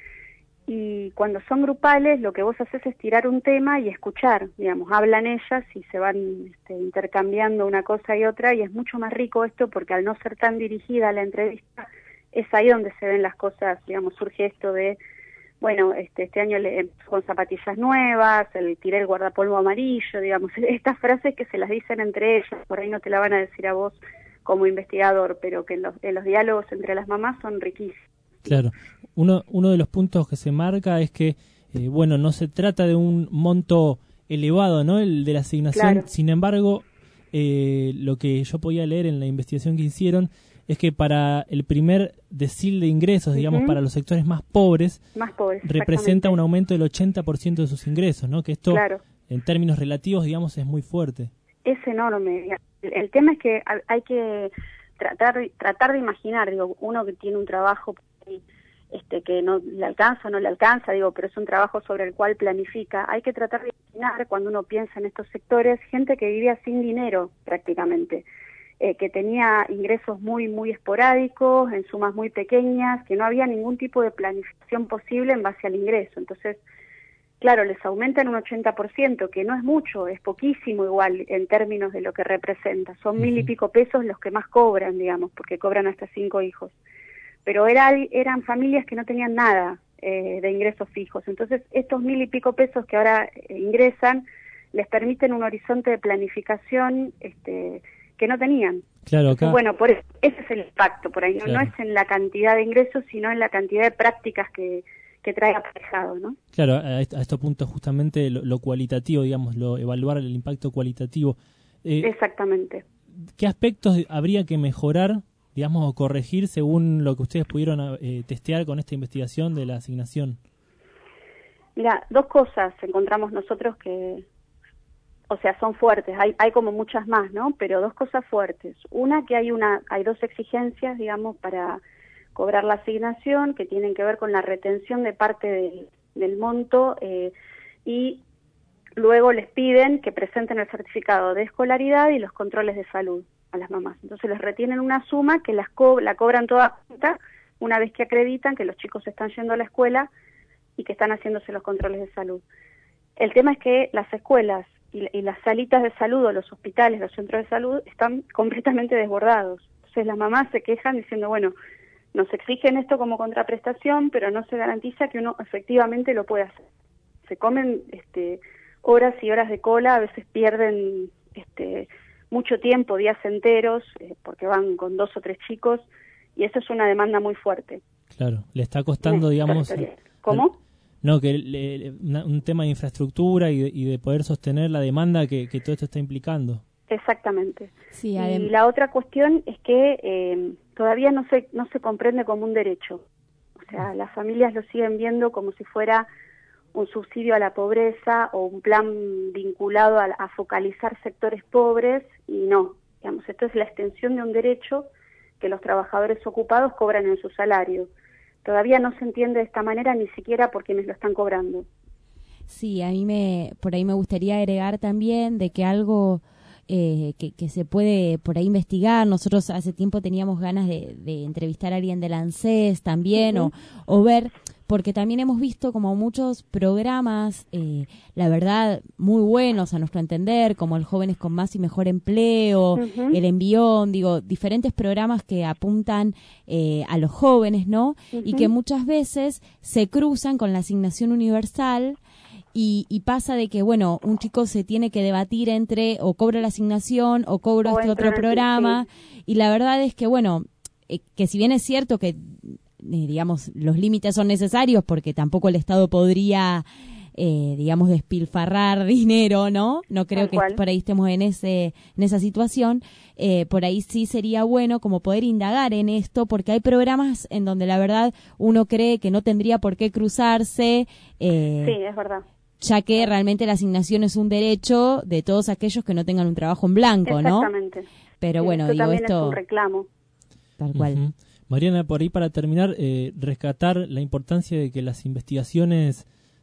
Y cuando son grupales, lo que vos haces es tirar un tema y escuchar, digamos, hablan ellas y se van este, intercambiando una cosa y otra, y es mucho más rico esto porque al no ser tan dirigida la entrevista, es ahí donde se ven las cosas, digamos, surge esto de, bueno, este, este año le, con zapatillas nuevas, el tiré el guardapolvo amarillo, digamos, estas frases que se las dicen entre ellas, por ahí no te la van a decir a vos como investigador, pero que en los, en los diálogos entre las mamás son riquísimos. Claro, uno, uno de los puntos que se marca es que, eh, bueno, no se trata de un monto elevado, ¿no?, el de la asignación, claro. Sin embargo, eh, lo que yo podía leer en la investigación que hicieron es que para el primer decil de ingresos, digamos, uh-huh. para los sectores más pobres, más pobres representa un aumento del ochenta por ciento de sus ingresos, ¿no?, que esto, claro. en términos relativos, digamos, es muy fuerte. Es enorme. El, el tema es que hay que tratar, tratar de imaginar, digo, uno que tiene un trabajo este que no le alcanza o no le alcanza, digo, pero es un trabajo sobre el cual planifica. Hay que tratar de imaginar, cuando uno piensa en estos sectores, gente que vivía sin dinero prácticamente, eh, que tenía ingresos muy, muy esporádicos, en sumas muy pequeñas, que no había ningún tipo de planificación posible en base al ingreso. Entonces, claro, les aumentan un ochenta por ciento, que no es mucho, es poquísimo igual en términos de lo que representa. Son uh-huh. mil y pico pesos los que más cobran, digamos, porque cobran hasta cinco hijos. Pero era, eran familias que no tenían nada eh, de ingresos fijos. Entonces, estos mil y pico pesos que ahora eh, ingresan les permiten un horizonte de planificación este, que no tenían. Claro, acá... Entonces, bueno, por eso, ese es el impacto por ahí. ¿no? Claro. No es en la cantidad de ingresos, sino en la cantidad de prácticas que, que trae aparejado, ¿no? Claro, a, est- a estos puntos justamente lo, lo cualitativo, digamos, lo evaluar el impacto cualitativo. Eh, Exactamente. ¿Qué aspectos habría que mejorar, digamos, o corregir según lo que ustedes pudieron eh, testear con esta investigación de la asignación? Mira, dos cosas encontramos nosotros que, o sea, son fuertes. Hay, hay como muchas más, ¿no? Pero dos cosas fuertes. Una, que hay una, hay dos exigencias, digamos, para cobrar la asignación, que tienen que ver con la retención de parte del, del monto eh, y luego les piden que presenten el certificado de escolaridad y los controles de salud a las mamás. Entonces les retienen una suma que las co- la cobran toda junta una vez que acreditan que los chicos están yendo a la escuela y que están haciéndose los controles de salud. El tema es que las escuelas y, y las salitas de salud o los hospitales, los centros de salud están completamente desbordados. Entonces las mamás se quejan diciendo, bueno, nos exigen esto como contraprestación, pero no se garantiza que uno efectivamente lo pueda hacer. Se comen este, horas y horas de cola, a veces pierden este mucho tiempo, días enteros, eh, porque van con dos o tres chicos, y eso es una demanda muy fuerte. Claro, le está costando, sí, digamos... ¿Cómo? Al, no, que le, una, un tema de infraestructura y de, y de poder sostener la demanda que, que todo esto está implicando. Exactamente. Sí, y adem- la otra cuestión es que eh, todavía no se, no se comprende como un derecho. O sea, las familias lo siguen viendo como si fuera un subsidio a la pobreza o un plan vinculado a, a focalizar sectores pobres, y no, digamos, esto es la extensión de un derecho que los trabajadores ocupados cobran en su salario. Todavía no se entiende de esta manera ni siquiera por quienes lo están cobrando. Sí, a mí me, por ahí me gustaría agregar también de que algo eh, que, que se puede por ahí investigar. Nosotros hace tiempo teníamos ganas de, de entrevistar a alguien del ANSES también, uh-huh. o, o ver, porque también hemos visto como muchos programas, eh, la verdad, muy buenos a nuestro entender, como el Jóvenes con Más y Mejor Empleo, uh-huh. el Envión, digo, diferentes programas que apuntan eh, a los jóvenes, ¿no? Uh-huh. Y que muchas veces se cruzan con la asignación universal. Y, y pasa de que, bueno, un chico se tiene que debatir entre o cobro la asignación o cobro o este otro programa. Sí. Y la verdad es que, bueno, eh, que si bien es cierto que, eh, digamos, los límites son necesarios porque tampoco el Estado podría, eh, digamos, despilfarrar dinero, ¿no? No creo Tal que cual. por ahí estemos en ese en esa situación. Eh, por ahí sí sería bueno como poder indagar en esto, porque hay programas en donde la verdad uno cree que no tendría por qué cruzarse. Eh, sí, es verdad. Ya que realmente la asignación es un derecho de todos aquellos que no tengan un trabajo en blanco, ¿no? Exactamente. Pero sí, bueno, esto digo también esto... es un reclamo. Tal cual. Uh-huh. Mariana, por ahí para terminar, eh, rescatar la importancia de que las investigaciones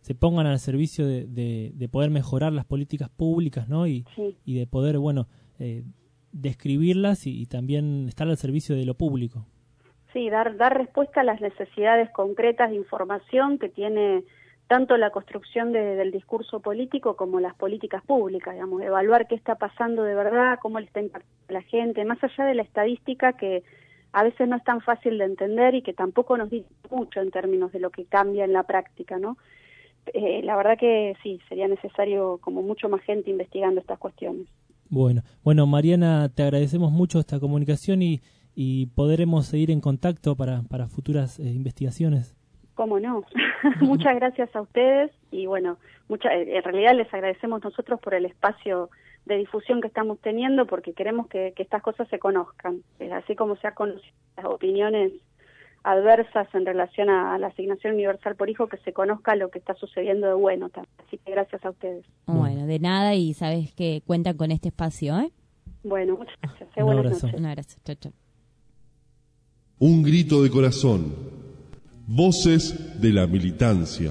se pongan al servicio de, de, de poder mejorar las políticas públicas, ¿no? Y, sí. y de poder, bueno, eh, describirlas y, y también estar al servicio de lo público. Sí, dar, dar respuesta a las necesidades concretas de información que tiene tanto la construcción de, del discurso político como las políticas públicas, digamos, evaluar qué está pasando de verdad, cómo le está impactando a la gente, más allá de la estadística que a veces no es tan fácil de entender y que tampoco nos dice mucho en términos de lo que cambia en la práctica, ¿no? Eh, la verdad que sí, sería necesario como mucho más gente investigando estas cuestiones. Bueno, bueno, Mariana, te agradecemos mucho esta comunicación y, y podremos seguir en contacto para, para futuras eh, investigaciones. ¿Cómo no? Muchas gracias a ustedes y bueno, mucha, en realidad les agradecemos nosotros por el espacio de difusión que estamos teniendo porque queremos que, que estas cosas se conozcan, eh, así como se han conocido las opiniones adversas en relación a, a la asignación universal por hijo, que se conozca lo que está sucediendo de bueno también. Así que gracias a ustedes. Bueno, de nada y sabes que cuentan con este espacio, ¿eh? Bueno, muchas gracias. Un Buenas abrazo. noches. Un abrazo, chao, chao. Un grito de corazón. Voces de la militancia.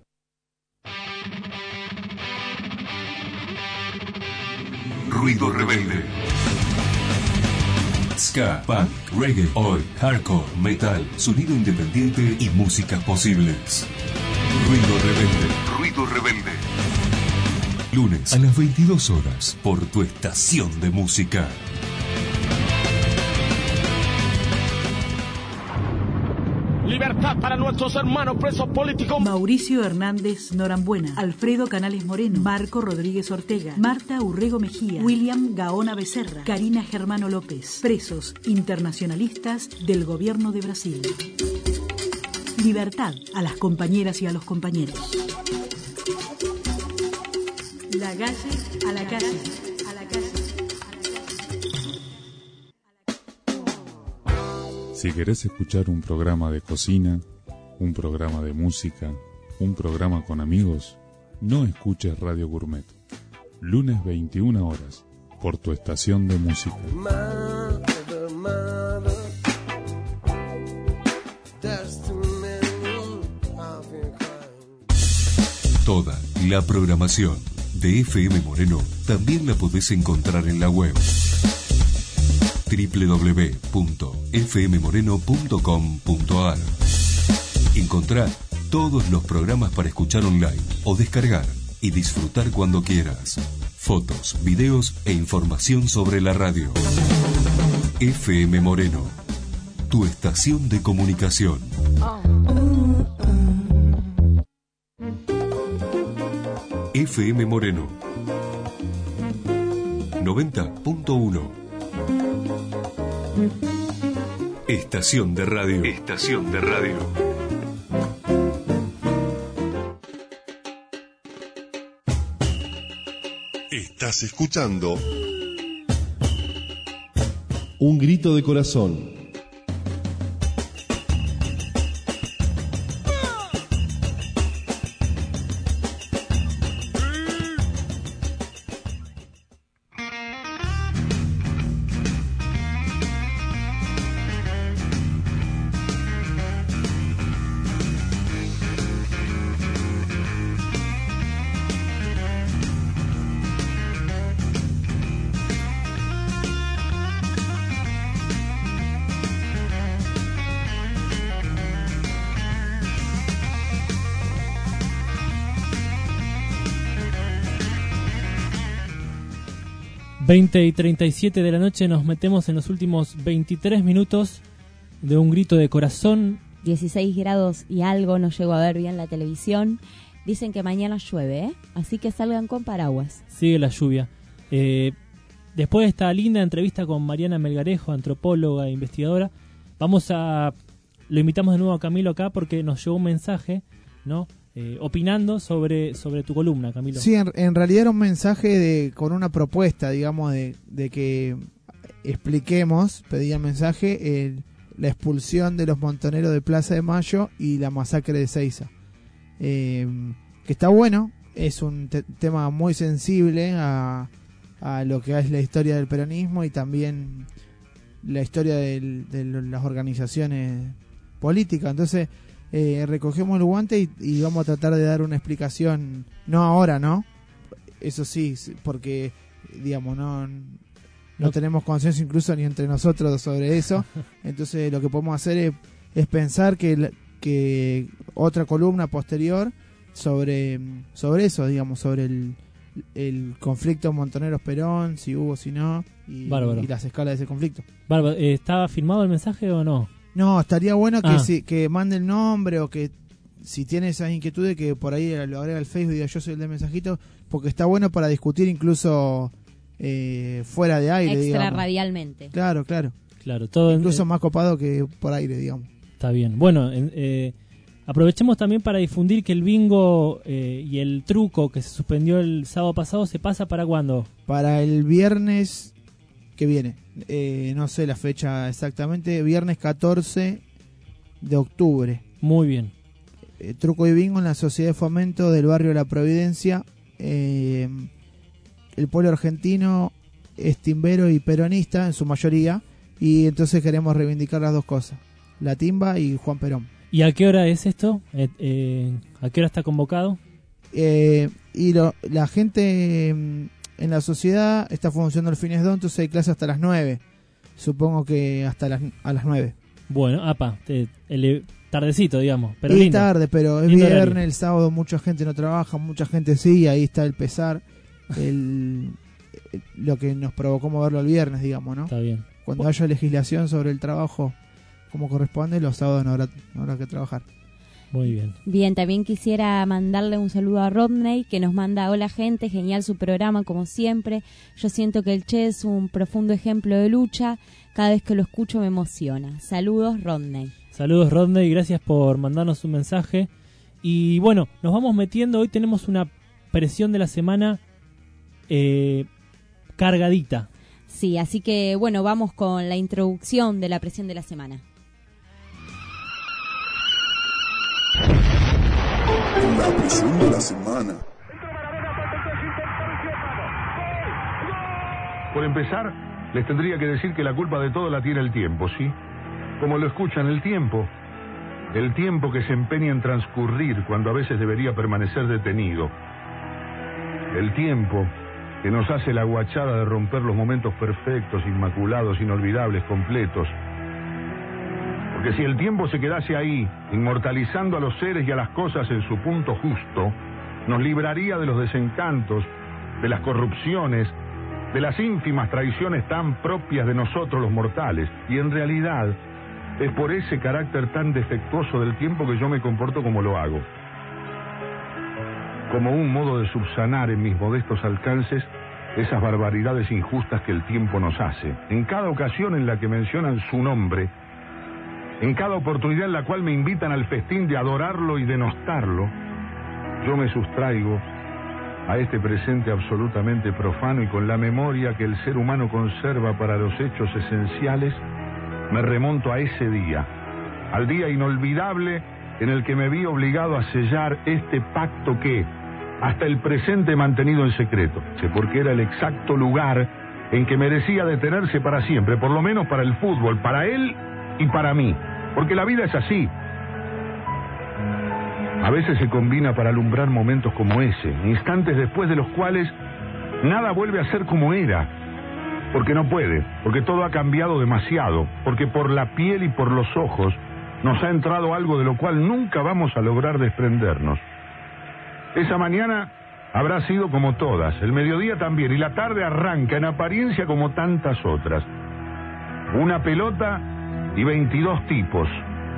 Ruido rebelde. Ska, punk, reggae, oi, hardcore, metal, sonido independiente y músicas posibles. Ruido rebelde. Ruido rebelde. Lunes a las veintidós horas por tu estación de música. Libertad para nuestros hermanos presos políticos. Mauricio Hernández Norambuena, Alfredo Canales Moreno, Marco Rodríguez Ortega, Marta Urrego Mejía, William Gaona Becerra, Karina Germano López, presos internacionalistas del gobierno de Brasil. Libertad a las compañeras y a los compañeros. La calle a la calle, a la calle. Si querés escuchar un programa de cocina, un programa de música, un programa con amigos, no escuches Radio Gourmet. Lunes veintiuna horas, por tu estación de música. Mother, mother, there's too many of your kind. Toda la programación de F M Moreno también la podés encontrar en la web doble u doble u doble u punto f m moreno punto com punto a r. Encontrá todos los programas para escuchar online o descargar y disfrutar cuando quieras. Fotos, videos e información sobre la radio. F M Moreno, tu estación de comunicación. F M Moreno noventa punto uno. Estación de radio. Estación de radio. Estás escuchando Un grito de corazón. veinte y treinta y siete de la noche, nos metemos en los últimos veintitrés minutos de Un grito de corazón. dieciséis grados y algo, no llego a ver bien la televisión. Dicen que mañana llueve, ¿eh? Así que salgan con paraguas. Sigue la lluvia. Eh, después de esta linda entrevista con Mariana Melgarejo, antropóloga e investigadora, vamos a... Lo invitamos de nuevo a Camilo acá porque nos llegó un mensaje, ¿no? Eh, opinando sobre, sobre tu columna, Camilo. Sí, en, en realidad era un mensaje de, con una propuesta, digamos, de, de que expliquemos, pedía el mensaje, el, la expulsión de los montoneros de Plaza de Mayo y la masacre de Seiza. Eh, que está bueno, es un te- tema muy sensible a, a lo que es la historia del peronismo y también la historia del, de las organizaciones políticas. Entonces, eh, recogemos el guante y, y vamos a tratar de dar una explicación, no ahora, ¿no? Eso sí, porque, digamos, no, no, no tenemos consenso incluso ni entre nosotros sobre eso. Entonces lo que podemos hacer es, es pensar que, que otra columna posterior sobre, sobre eso, digamos, sobre el, el conflicto Montoneros-Perón, si hubo, si no, y, y las escalas de ese conflicto. Bárbaro, ¿estaba firmado el mensaje o no? No, estaría bueno que, ah. si, que mande el nombre o que si tiene esas inquietudes que por ahí lo agrega al Facebook y diga yo soy el de mensajito, porque está bueno para discutir incluso eh, fuera de aire, digamos. Extrarradialmente. Claro, claro. Claro, todo incluso en, más copado que por aire, digamos. Está bien. Bueno, eh, aprovechemos también para difundir que el bingo eh, y el truco que se suspendió el sábado pasado se pasa para ¿cuándo? Para el viernes que viene. Eh, no sé la fecha exactamente. Viernes catorce de octubre. Muy bien. Eh, truco y bingo en la Sociedad de Fomento del barrio La Providencia. Eh, el pueblo argentino es timbero y peronista en su mayoría. Y entonces queremos reivindicar las dos cosas. La timba y Juan Perón. ¿Y a qué hora es esto? Eh, eh, ¿A qué hora está convocado? Eh, y lo, la gente en la sociedad está funcionando los fines de entonces hay clase hasta las nueve. Supongo que hasta las, a las nueve. Bueno, apa, te, el, tardecito, digamos. Pero y lindo. tarde, pero es Lindo viernes, horario. el sábado mucha gente no trabaja, mucha gente sí, ahí está el pesar. el, lo que nos provocó moverlo el viernes, digamos, ¿no? Está bien. Cuando haya legislación sobre el trabajo como corresponde, los sábados no habrá, no habrá que trabajar. Muy bien. Bien, también quisiera mandarle un saludo a Rodney, que nos manda: hola gente, genial su programa como siempre. Yo siento que el Che es un profundo ejemplo de lucha. Cada vez que lo escucho me emociona. Saludos, Rodney. Saludos, Rodney, gracias por mandarnos un mensaje. Y bueno, nos vamos metiendo. Hoy tenemos una presión de la semana eh, cargadita. Sí, así que bueno, vamos con la introducción de la presión de la semana. La presión de la semana. Por empezar, les tendría que decir que la culpa de todo la tiene el tiempo, ¿sí? Como lo escuchan, el tiempo. El tiempo que se empeña en transcurrir cuando a veces debería permanecer detenido. El tiempo que nos hace la guachada de romper los momentos perfectos, inmaculados, inolvidables, completos. Porque si el tiempo se quedase ahí, inmortalizando a los seres y a las cosas en su punto justo, nos libraría de los desencantos, de las corrupciones, de las ínfimas traiciones tan propias de nosotros los mortales. Y en realidad, es por ese carácter tan defectuoso del tiempo que yo me comporto como lo hago. Como un modo de subsanar en mis modestos alcances esas barbaridades injustas que el tiempo nos hace. En cada ocasión en la que mencionan su nombre, en cada oportunidad en la cual me invitan al festín de adorarlo y denostarlo, yo me sustraigo a este presente absolutamente profano y con la memoria que el ser humano conserva para los hechos esenciales, me remonto a ese día, al día inolvidable en el que me vi obligado a sellar este pacto que, hasta el presente he mantenido en secreto, porque era el exacto lugar en que merecía detenerse para siempre, por lo menos para el fútbol, para él y para mí, porque la vida es así. A veces se combina para alumbrar momentos como ese, instantes después de los cuales nada vuelve a ser como era, porque no puede, porque todo ha cambiado demasiado, porque por la piel y por los ojos nos ha entrado algo de lo cual nunca vamos a lograr desprendernos. Esa mañana habrá sido como todas, el mediodía también, y la tarde arranca en apariencia como tantas otras. Una pelota y veintidós tipos.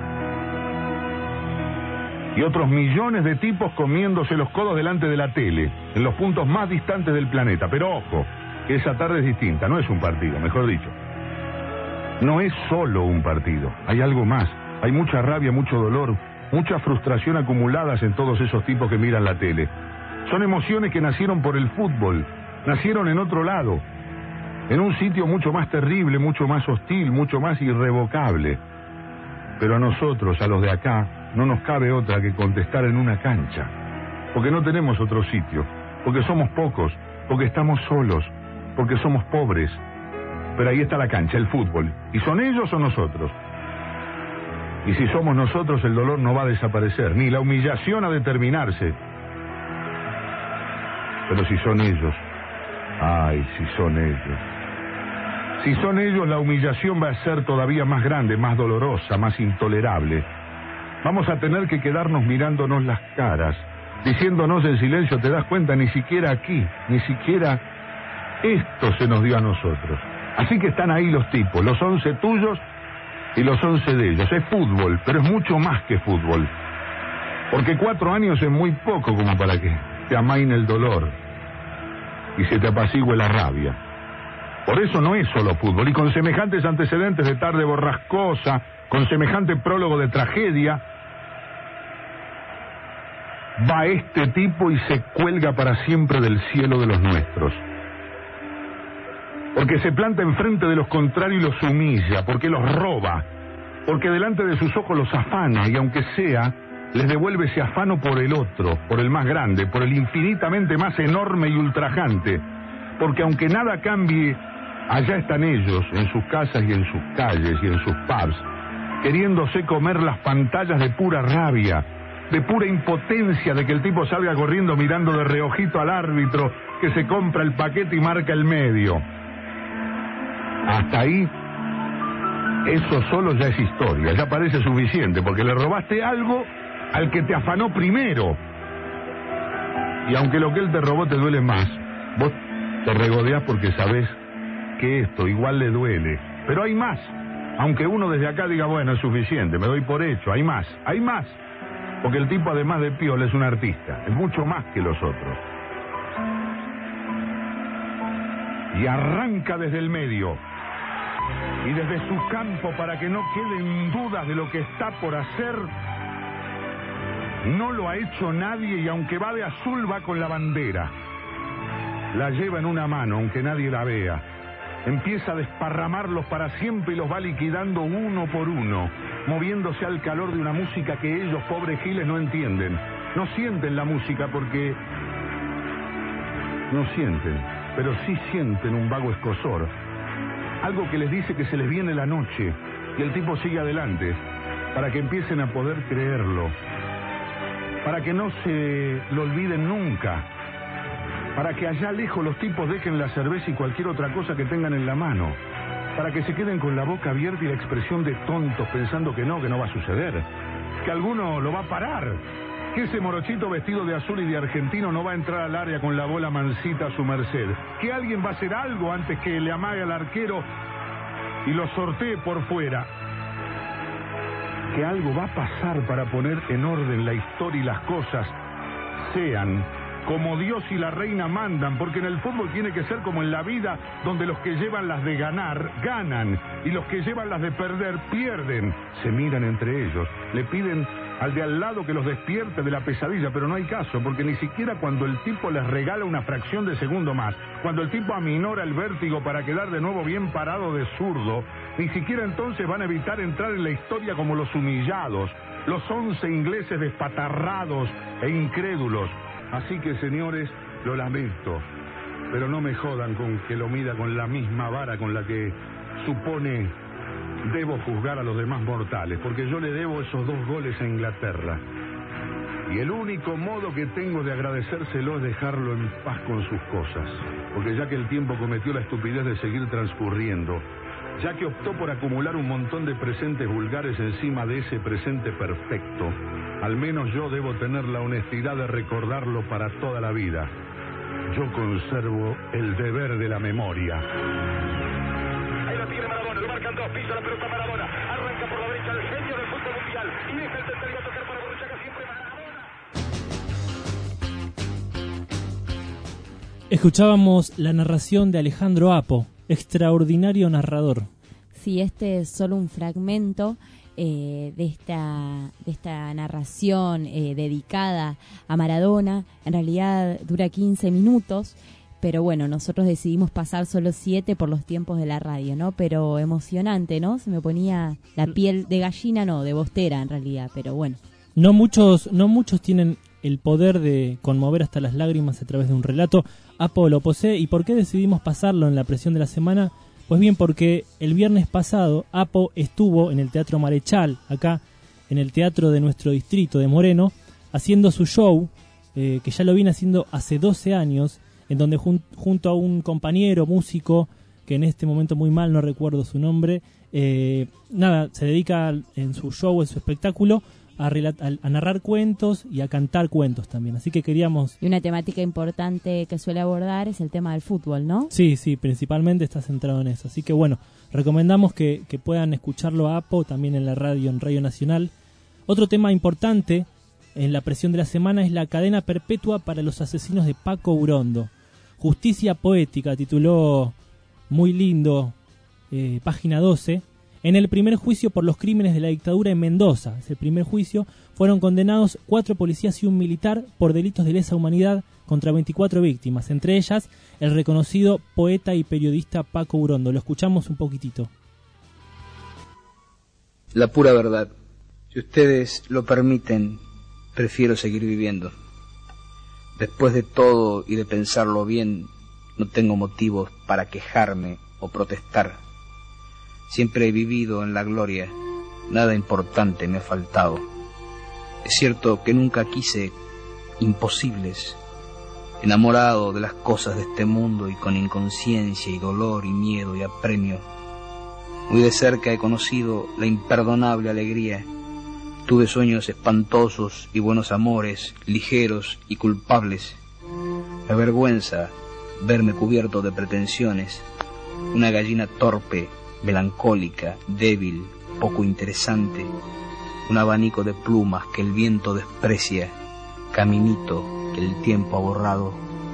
Y otros millones de tipos comiéndose los codos delante de la tele, en los puntos más distantes del planeta. Pero ojo, que esa tarde es distinta, no es un partido, mejor dicho. No es solo un partido, hay algo más. Hay mucha rabia, mucho dolor, mucha frustración acumuladas en todos esos tipos que miran la tele. Son emociones que nacieron por el fútbol, nacieron en otro lado, en un sitio mucho más terrible, mucho más hostil, mucho más irrevocable. Pero a nosotros, a los de acá, no nos cabe otra que contestar en una cancha, porque no tenemos otro sitio, porque somos pocos, porque estamos solos, porque somos pobres. Pero ahí está la cancha, el fútbol, y son ellos o nosotros. Y si somos nosotros, el dolor no va a desaparecer, ni la humillación a determinarse. Pero si son ellos, ay, si son ellos. Si son ellos, la humillación va a ser todavía más grande, más dolorosa, más intolerable. Vamos a tener que quedarnos mirándonos las caras, diciéndonos en silencio, ¿te das cuenta? Ni siquiera aquí, ni siquiera esto se nos dio a nosotros. Así que están ahí los tipos, los once tuyos y los once de ellos. Es fútbol, pero es mucho más que fútbol. Porque cuatro años es muy poco como para que te amaine el dolor y se te apacigüe la rabia. Por eso no es solo fútbol. Y con semejantes antecedentes de tarde borrascosa, con semejante prólogo de tragedia, va este tipo y se cuelga para siempre del cielo de los nuestros. Porque se planta enfrente de los contrarios y los humilla, porque los roba, porque delante de sus ojos los afana, y aunque sea, les devuelve ese afano por el otro, por el más grande, por el infinitamente más enorme y ultrajante. Porque aunque nada cambie, allá están ellos, en sus casas y en sus calles y en sus pubs, queriéndose comer las pantallas de pura rabia, de pura impotencia de que el tipo salga corriendo mirando de reojito al árbitro que se compra el paquete y marca el medio. Hasta ahí, eso solo ya es historia, ya parece suficiente, porque le robaste algo al que te afanó primero. Y aunque lo que él te robó te duele más, vos te regodeás porque sabés que esto igual le duele. Pero hay más, aunque uno desde acá diga, bueno, es suficiente, me doy por hecho, hay más, hay más. Porque el tipo, además de piola, es un artista, es mucho más que los otros. Y arranca desde el medio y desde su campo, para que no queden dudas de lo que está por hacer. No lo ha hecho nadie, y aunque va de azul, va con la bandera. La lleva en una mano, aunque nadie la vea. Empieza a desparramarlos para siempre y los va liquidando uno por uno, moviéndose al calor de una música que ellos, pobres giles, no entienden. No sienten la música porque... No sienten, pero sí sienten un vago escozor. Algo que les dice que se les viene la noche, y el tipo sigue adelante, para que empiecen a poder creerlo, para que no se lo olviden nunca, para que allá lejos los tipos dejen la cerveza y cualquier otra cosa que tengan en la mano, para que se queden con la boca abierta y la expresión de tontos, pensando que no, que no va a suceder, que alguno lo va a parar, que ese morochito vestido de azul y de argentino no va a entrar al área con la bola mansita a su merced, que alguien va a hacer algo antes que le amague al arquero y lo sortee por fuera, que algo va a pasar para poner en orden la historia y las cosas sean como Dios y la reina mandan, porque en el fútbol tiene que ser como en la vida, donde los que llevan las de ganar, ganan, y los que llevan las de perder, pierden. Se miran entre ellos, le piden al de al lado que los despierte de la pesadilla, pero no hay caso, porque ni siquiera cuando el tipo les regala una fracción de segundo más, cuando el tipo aminora el vértigo para quedar de nuevo bien parado de zurdo, ni siquiera entonces van a evitar entrar en la historia como los humillados, los once ingleses despatarrados e incrédulos. Así que, señores, lo lamento, pero no me jodan con que lo mida con la misma vara con la que supone debo juzgar a los demás mortales, porque yo le debo esos dos goles a Inglaterra. Y el único modo que tengo de agradecérselo es dejarlo en paz con sus cosas, porque ya que el tiempo cometió la estupidez de seguir transcurriendo, ya que optó por acumular un montón de presentes vulgares encima de ese presente perfecto, al menos yo debo tener la honestidad de recordarlo para toda la vida. Yo conservo el deber de la memoria. Ahí lo tiene Maradona, lo marcan dos, pisa la pelota Maradona, arranca por la derecha el genio del fútbol mundial y deja el tercer a tocar para Borruchaga, siempre Maradona. Escuchábamos la narración de Alejandro Apo, extraordinario narrador. Sí, este es solo un fragmento eh, de esta de esta narración eh, dedicada a Maradona. En realidad dura quince minutos, pero bueno, nosotros decidimos pasar solo siete por los tiempos de la radio, ¿no? Pero emocionante, ¿no? Se me ponía la piel de gallina, no, de bostera en realidad, pero bueno. No muchos, no muchos tienen el poder de conmover hasta las lágrimas a través de un relato. Apo lo posee. ¿Y por qué decidimos pasarlo en la presión de la semana? Pues bien, porque el viernes pasado Apo estuvo en el Teatro Marechal, acá en el teatro de nuestro distrito de Moreno, haciendo su show, eh, que ya lo viene haciendo hace doce años, en donde jun- junto a un compañero músico, que en este momento muy mal no recuerdo su nombre, eh, nada, se dedica en su show, en su espectáculo, a, relat- a, a narrar cuentos y a cantar cuentos también. Así que queríamos... Y una temática importante que suele abordar es el tema del fútbol, ¿no? Sí, sí, principalmente está centrado en eso. Así que bueno, recomendamos que, que puedan escucharlo a Apo, también en la radio, en Radio Nacional. Otro tema importante en la presión de la semana es la cadena perpetua para los asesinos de Paco Urondo. Justicia poética, tituló muy lindo, eh, página doce. En el primer juicio por los crímenes de la dictadura en Mendoza, es el primer juicio, fueron condenados cuatro policías y un militar por delitos de lesa humanidad contra veinticuatro víctimas, entre ellas el reconocido poeta y periodista Paco Urondo. Lo escuchamos un poquitito. La pura verdad. Si ustedes lo permiten, prefiero seguir viviendo. Después de todo y de pensarlo bien, no tengo motivos para quejarme o protestar. Siempre he vivido en la gloria, nada importante me ha faltado. Es cierto que nunca quise imposibles, enamorado de las cosas de este mundo y con inconsciencia y dolor y miedo y apremio. Muy de cerca he conocido la imperdonable alegría. Tuve sueños espantosos y buenos amores, ligeros y culpables. Me avergüenza verme cubierto de pretensiones, una gallina torpe, melancólica, débil, poco interesante, un abanico de plumas que el viento desprecia, caminito que el tiempo ha borrado.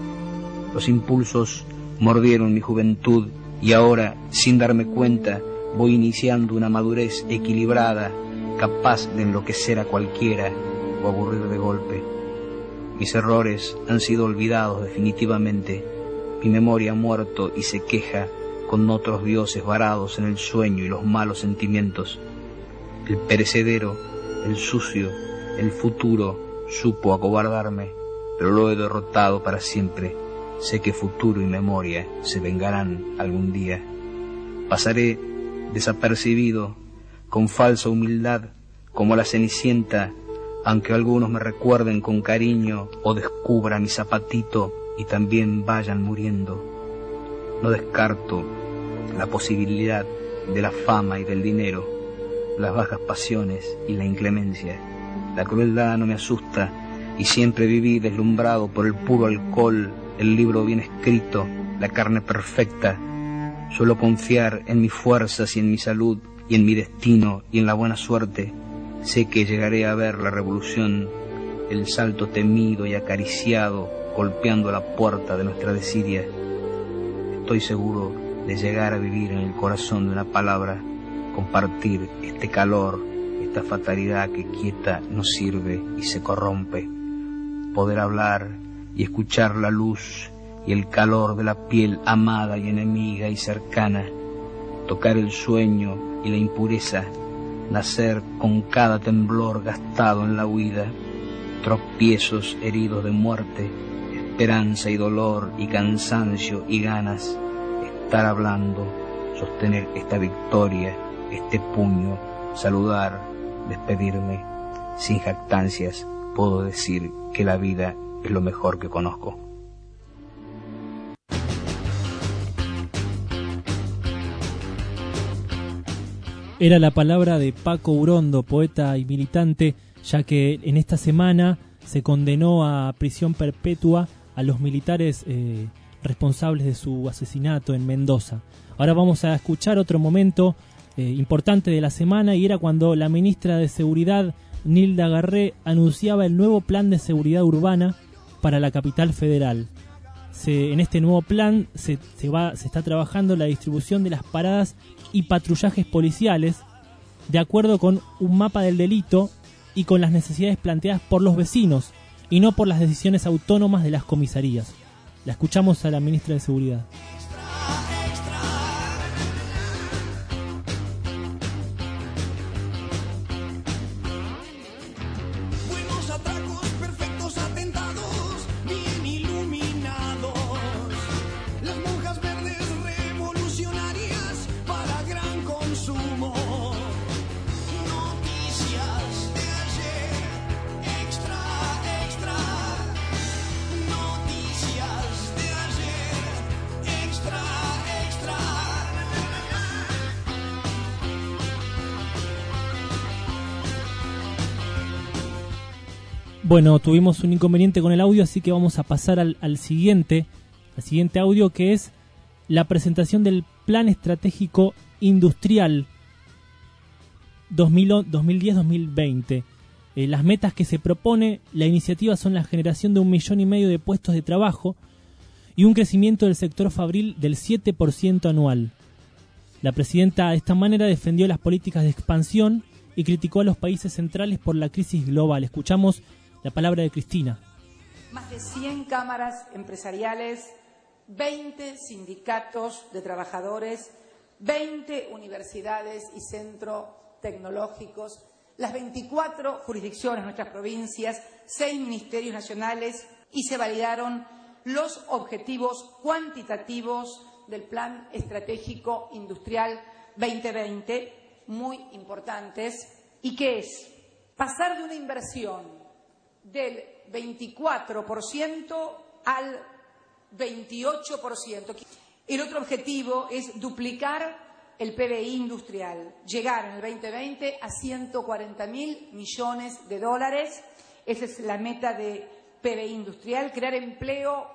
Los impulsos mordieron mi juventud y ahora, sin darme cuenta, voy iniciando una madurez equilibrada, capaz de enloquecer a cualquiera o aburrir de golpe. Mis errores han sido olvidados definitivamente, mi memoria ha muerto y se queja con otros dioses varados en el sueño y los malos sentimientos. El perecedero, el sucio, el futuro supo acobardarme, pero lo he derrotado para siempre. Sé que futuro y memoria se vengarán algún día. Pasaré desapercibido, con falsa humildad, como la Cenicienta, aunque algunos me recuerden con cariño o descubran mi zapatito y también vayan muriendo. No descarto la posibilidad de la fama y del dinero, las bajas pasiones y la inclemencia. La crueldad no me asusta y siempre viví deslumbrado por el puro alcohol, el libro bien escrito, la carne perfecta. Suelo confiar en mis fuerzas y en mi salud y en mi destino y en la buena suerte. Sé que llegaré a ver la revolución, el salto temido y acariciado golpeando la puerta de nuestra desidia. Estoy seguro de llegar a vivir en el corazón de una palabra, compartir este calor, esta fatalidad que quieta no sirve y se corrompe. Poder hablar y escuchar la luz y el calor de la piel amada y enemiga y cercana, tocar el sueño y la impureza, nacer con cada temblor gastado en la huida, tropiezos heridos de muerte, esperanza y dolor y cansancio y ganas, estar hablando, sostener esta victoria, este puño, saludar, despedirme. Sin jactancias puedo decir que la vida es lo mejor que conozco. Era la palabra de Paco Urondo, poeta y militante, ya que en esta semana se condenó a prisión perpetua a los militares eh, responsables de su asesinato en Mendoza. Ahora vamos a escuchar otro momento eh, importante de la semana, y era cuando la ministra de Seguridad, Nilda Garré, anunciaba el nuevo plan de seguridad urbana para la capital federal. Se, en este nuevo plan se, se, va, se está trabajando la distribución de las paradas y patrullajes policiales de acuerdo con un mapa del delito y con las necesidades planteadas por los vecinos y no por las decisiones autónomas de las comisarías. La escuchamos a la ministra de Seguridad. Buenos atracos, perfectos atentados, bien iluminados. Las monjas verdes revolucionarias para gran consumo. Noticias Bueno, tuvimos un inconveniente con el audio, así que vamos a pasar al, al siguiente, al siguiente audio, que es la presentación del Plan Estratégico Industrial dos mil diez a dos mil veinte. Eh, las metas que se propone la iniciativa son la generación de un millón y medio de puestos de trabajo y un crecimiento del sector fabril del siete por ciento anual. La presidenta de esta manera defendió las políticas de expansión y criticó a los países centrales por la crisis global. Escuchamos la palabra de Cristina. Más de cien cámaras empresariales, veinte sindicatos de trabajadores, veinte universidades y centros tecnológicos, las veinticuatro jurisdicciones de nuestras provincias, seis ministerios nacionales, y se validaron los objetivos cuantitativos del Plan Estratégico Industrial veinte veinte, muy importantes, y que es pasar de una inversión del veinticuatro por ciento al veintiocho por ciento. El otro objetivo es duplicar el P B I industrial, llegar en el veinte veinte a ciento cuarenta mil millones de dólares. Esa es la meta de P B I industrial, crear empleo.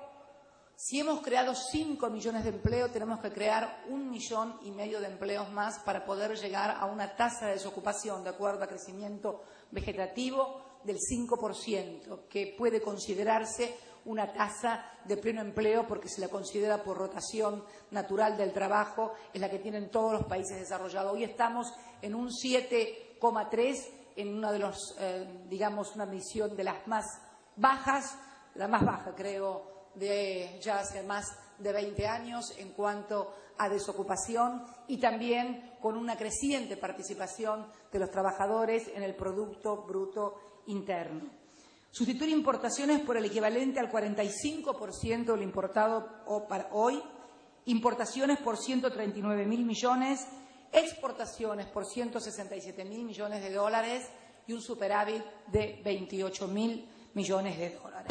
Si hemos creado cinco millones de empleos, tenemos que crear un millón y medio de empleos más para poder llegar a una tasa de desocupación, de acuerdo a crecimiento vegetativo, del cinco por ciento, que puede considerarse una tasa de pleno empleo porque se la considera por rotación natural del trabajo, es la que tienen todos los países desarrollados. Hoy estamos en un siete coma tres, en una de los, eh, digamos, una medición de las más bajas, la más baja creo de ya hace más de veinte años en cuanto a desocupación, y también con una creciente participación de los trabajadores en el Producto Bruto Interno. Sustituir importaciones por el equivalente al cuarenta y cinco por ciento de lo importado para hoy, importaciones por ciento treinta y nueve mil millones, exportaciones por ciento sesenta y siete mil millones de dólares y un superávit de veintiocho mil millones de dólares.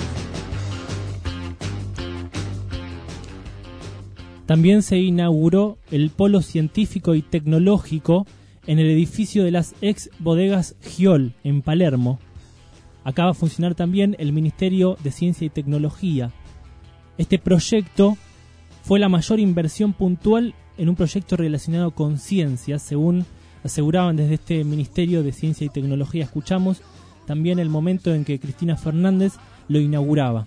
También se inauguró el Polo Científico y Tecnológico en el edificio de las ex bodegas Giol, en Palermo. Acá va a funcionar también el Ministerio de Ciencia y Tecnología. Este proyecto fue la mayor inversión puntual en un proyecto relacionado con ciencia, según aseguraban desde este Ministerio de Ciencia y Tecnología. Escuchamos también el momento en que Cristina Fernández lo inauguraba.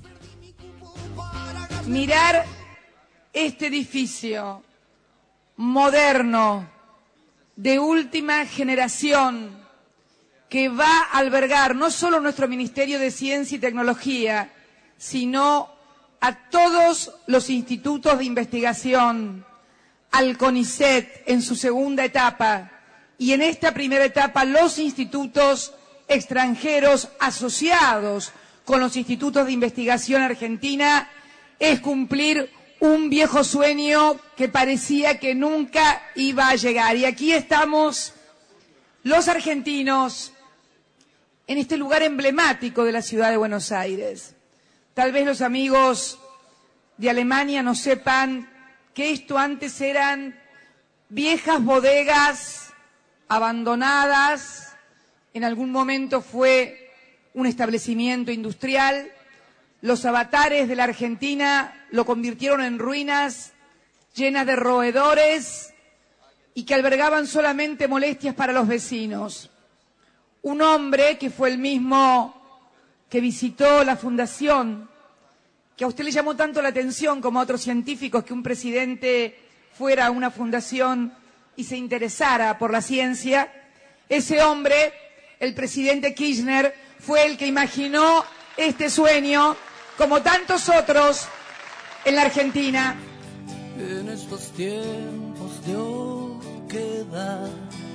Mirar este edificio moderno, de última generación, que va a albergar no solo nuestro Ministerio de Ciencia y Tecnología, sino a todos los institutos de investigación, al CONICET en su segunda etapa, y en esta primera etapa los institutos extranjeros asociados con los institutos de investigación argentina, es cumplir un viejo sueño que parecía que nunca iba a llegar. Y aquí estamos los argentinos en este lugar emblemático de la ciudad de Buenos Aires. Tal vez los amigos de Alemania no sepan que esto antes eran viejas bodegas abandonadas, en algún momento fue un establecimiento industrial. Los avatares de la Argentina lo convirtieron en ruinas llenas de roedores y que albergaban solamente molestias para los vecinos. Un hombre que fue el mismo que visitó la fundación, que a usted le llamó tanto la atención como a otros científicos que un presidente fuera a una fundación y se interesara por la ciencia. Ese hombre, el presidente Kirchner, fue el que imaginó este sueño, como tantos otros en la Argentina. En estos tiempos de oquedad,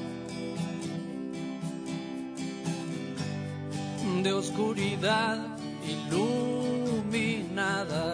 de oscuridad iluminada,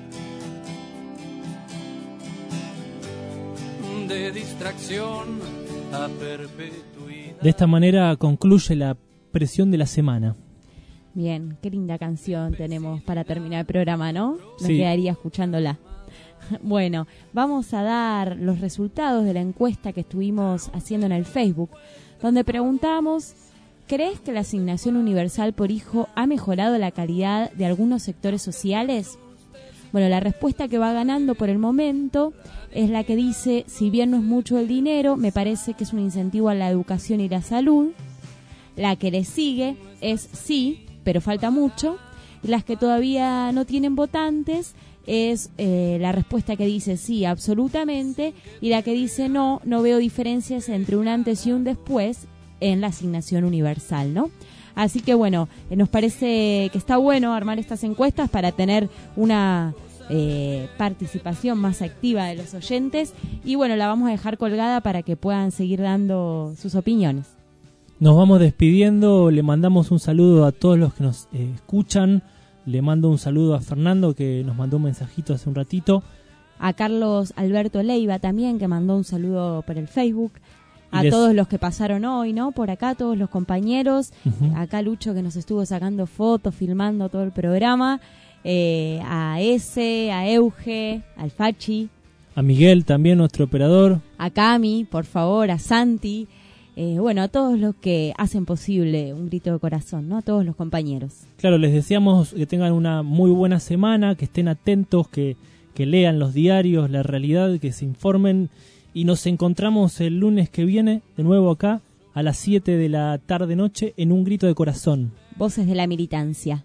de distracción a perpetuidad. De esta manera concluye la presión de la semana. Bien, qué linda canción tenemos para terminar el programa, ¿no? Me Sí. quedaría escuchándola. Bueno, vamos a dar los resultados de la encuesta que estuvimos haciendo en el Facebook, donde preguntamos ¿crees que la asignación universal por hijo ha mejorado la calidad de algunos sectores sociales? Bueno, la respuesta que va ganando por el momento es la que dice, si bien no es mucho el dinero, me parece que es un incentivo a la educación y la salud. La que le sigue es sí, pero falta mucho. Y las que todavía no tienen votantes es eh, la respuesta que dice sí, absolutamente. Y la que dice no, no veo diferencias entre un antes y un después en la asignación universal, ¿no? Así que bueno, eh, nos parece que está bueno armar estas encuestas para tener una eh, participación más activa de los oyentes y bueno, la vamos a dejar colgada para que puedan seguir dando sus opiniones. Nos vamos despidiendo, le mandamos un saludo a todos los que nos eh, escuchan, le mando un saludo a Fernando que nos mandó un mensajito hace un ratito. A Carlos Alberto Leiva también que mandó un saludo por el Facebook. A les... todos los que pasaron hoy, ¿no? Por acá, todos los compañeros. Uh-huh. Acá Lucho que nos estuvo sacando fotos, filmando todo el programa. Eh, a Ese, a Euge, al Fachi. A Miguel también, nuestro operador. A Cami, por favor, a Santi. Eh, bueno, a todos los que hacen posible Un Grito de Corazón, ¿no? A todos los compañeros. Claro, les deseamos que tengan una muy buena semana, que estén atentos, que, que lean los diarios, la realidad, que se informen. Y nos encontramos el lunes que viene, de nuevo acá, a las siete de la tarde-noche, en Un Grito de Corazón. Voces de la militancia.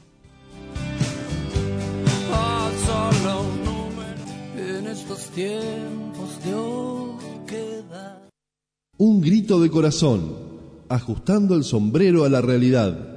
Solo un número en estos tiempos de oquedad. Un Grito de Corazón, ajustando el sombrero a la realidad.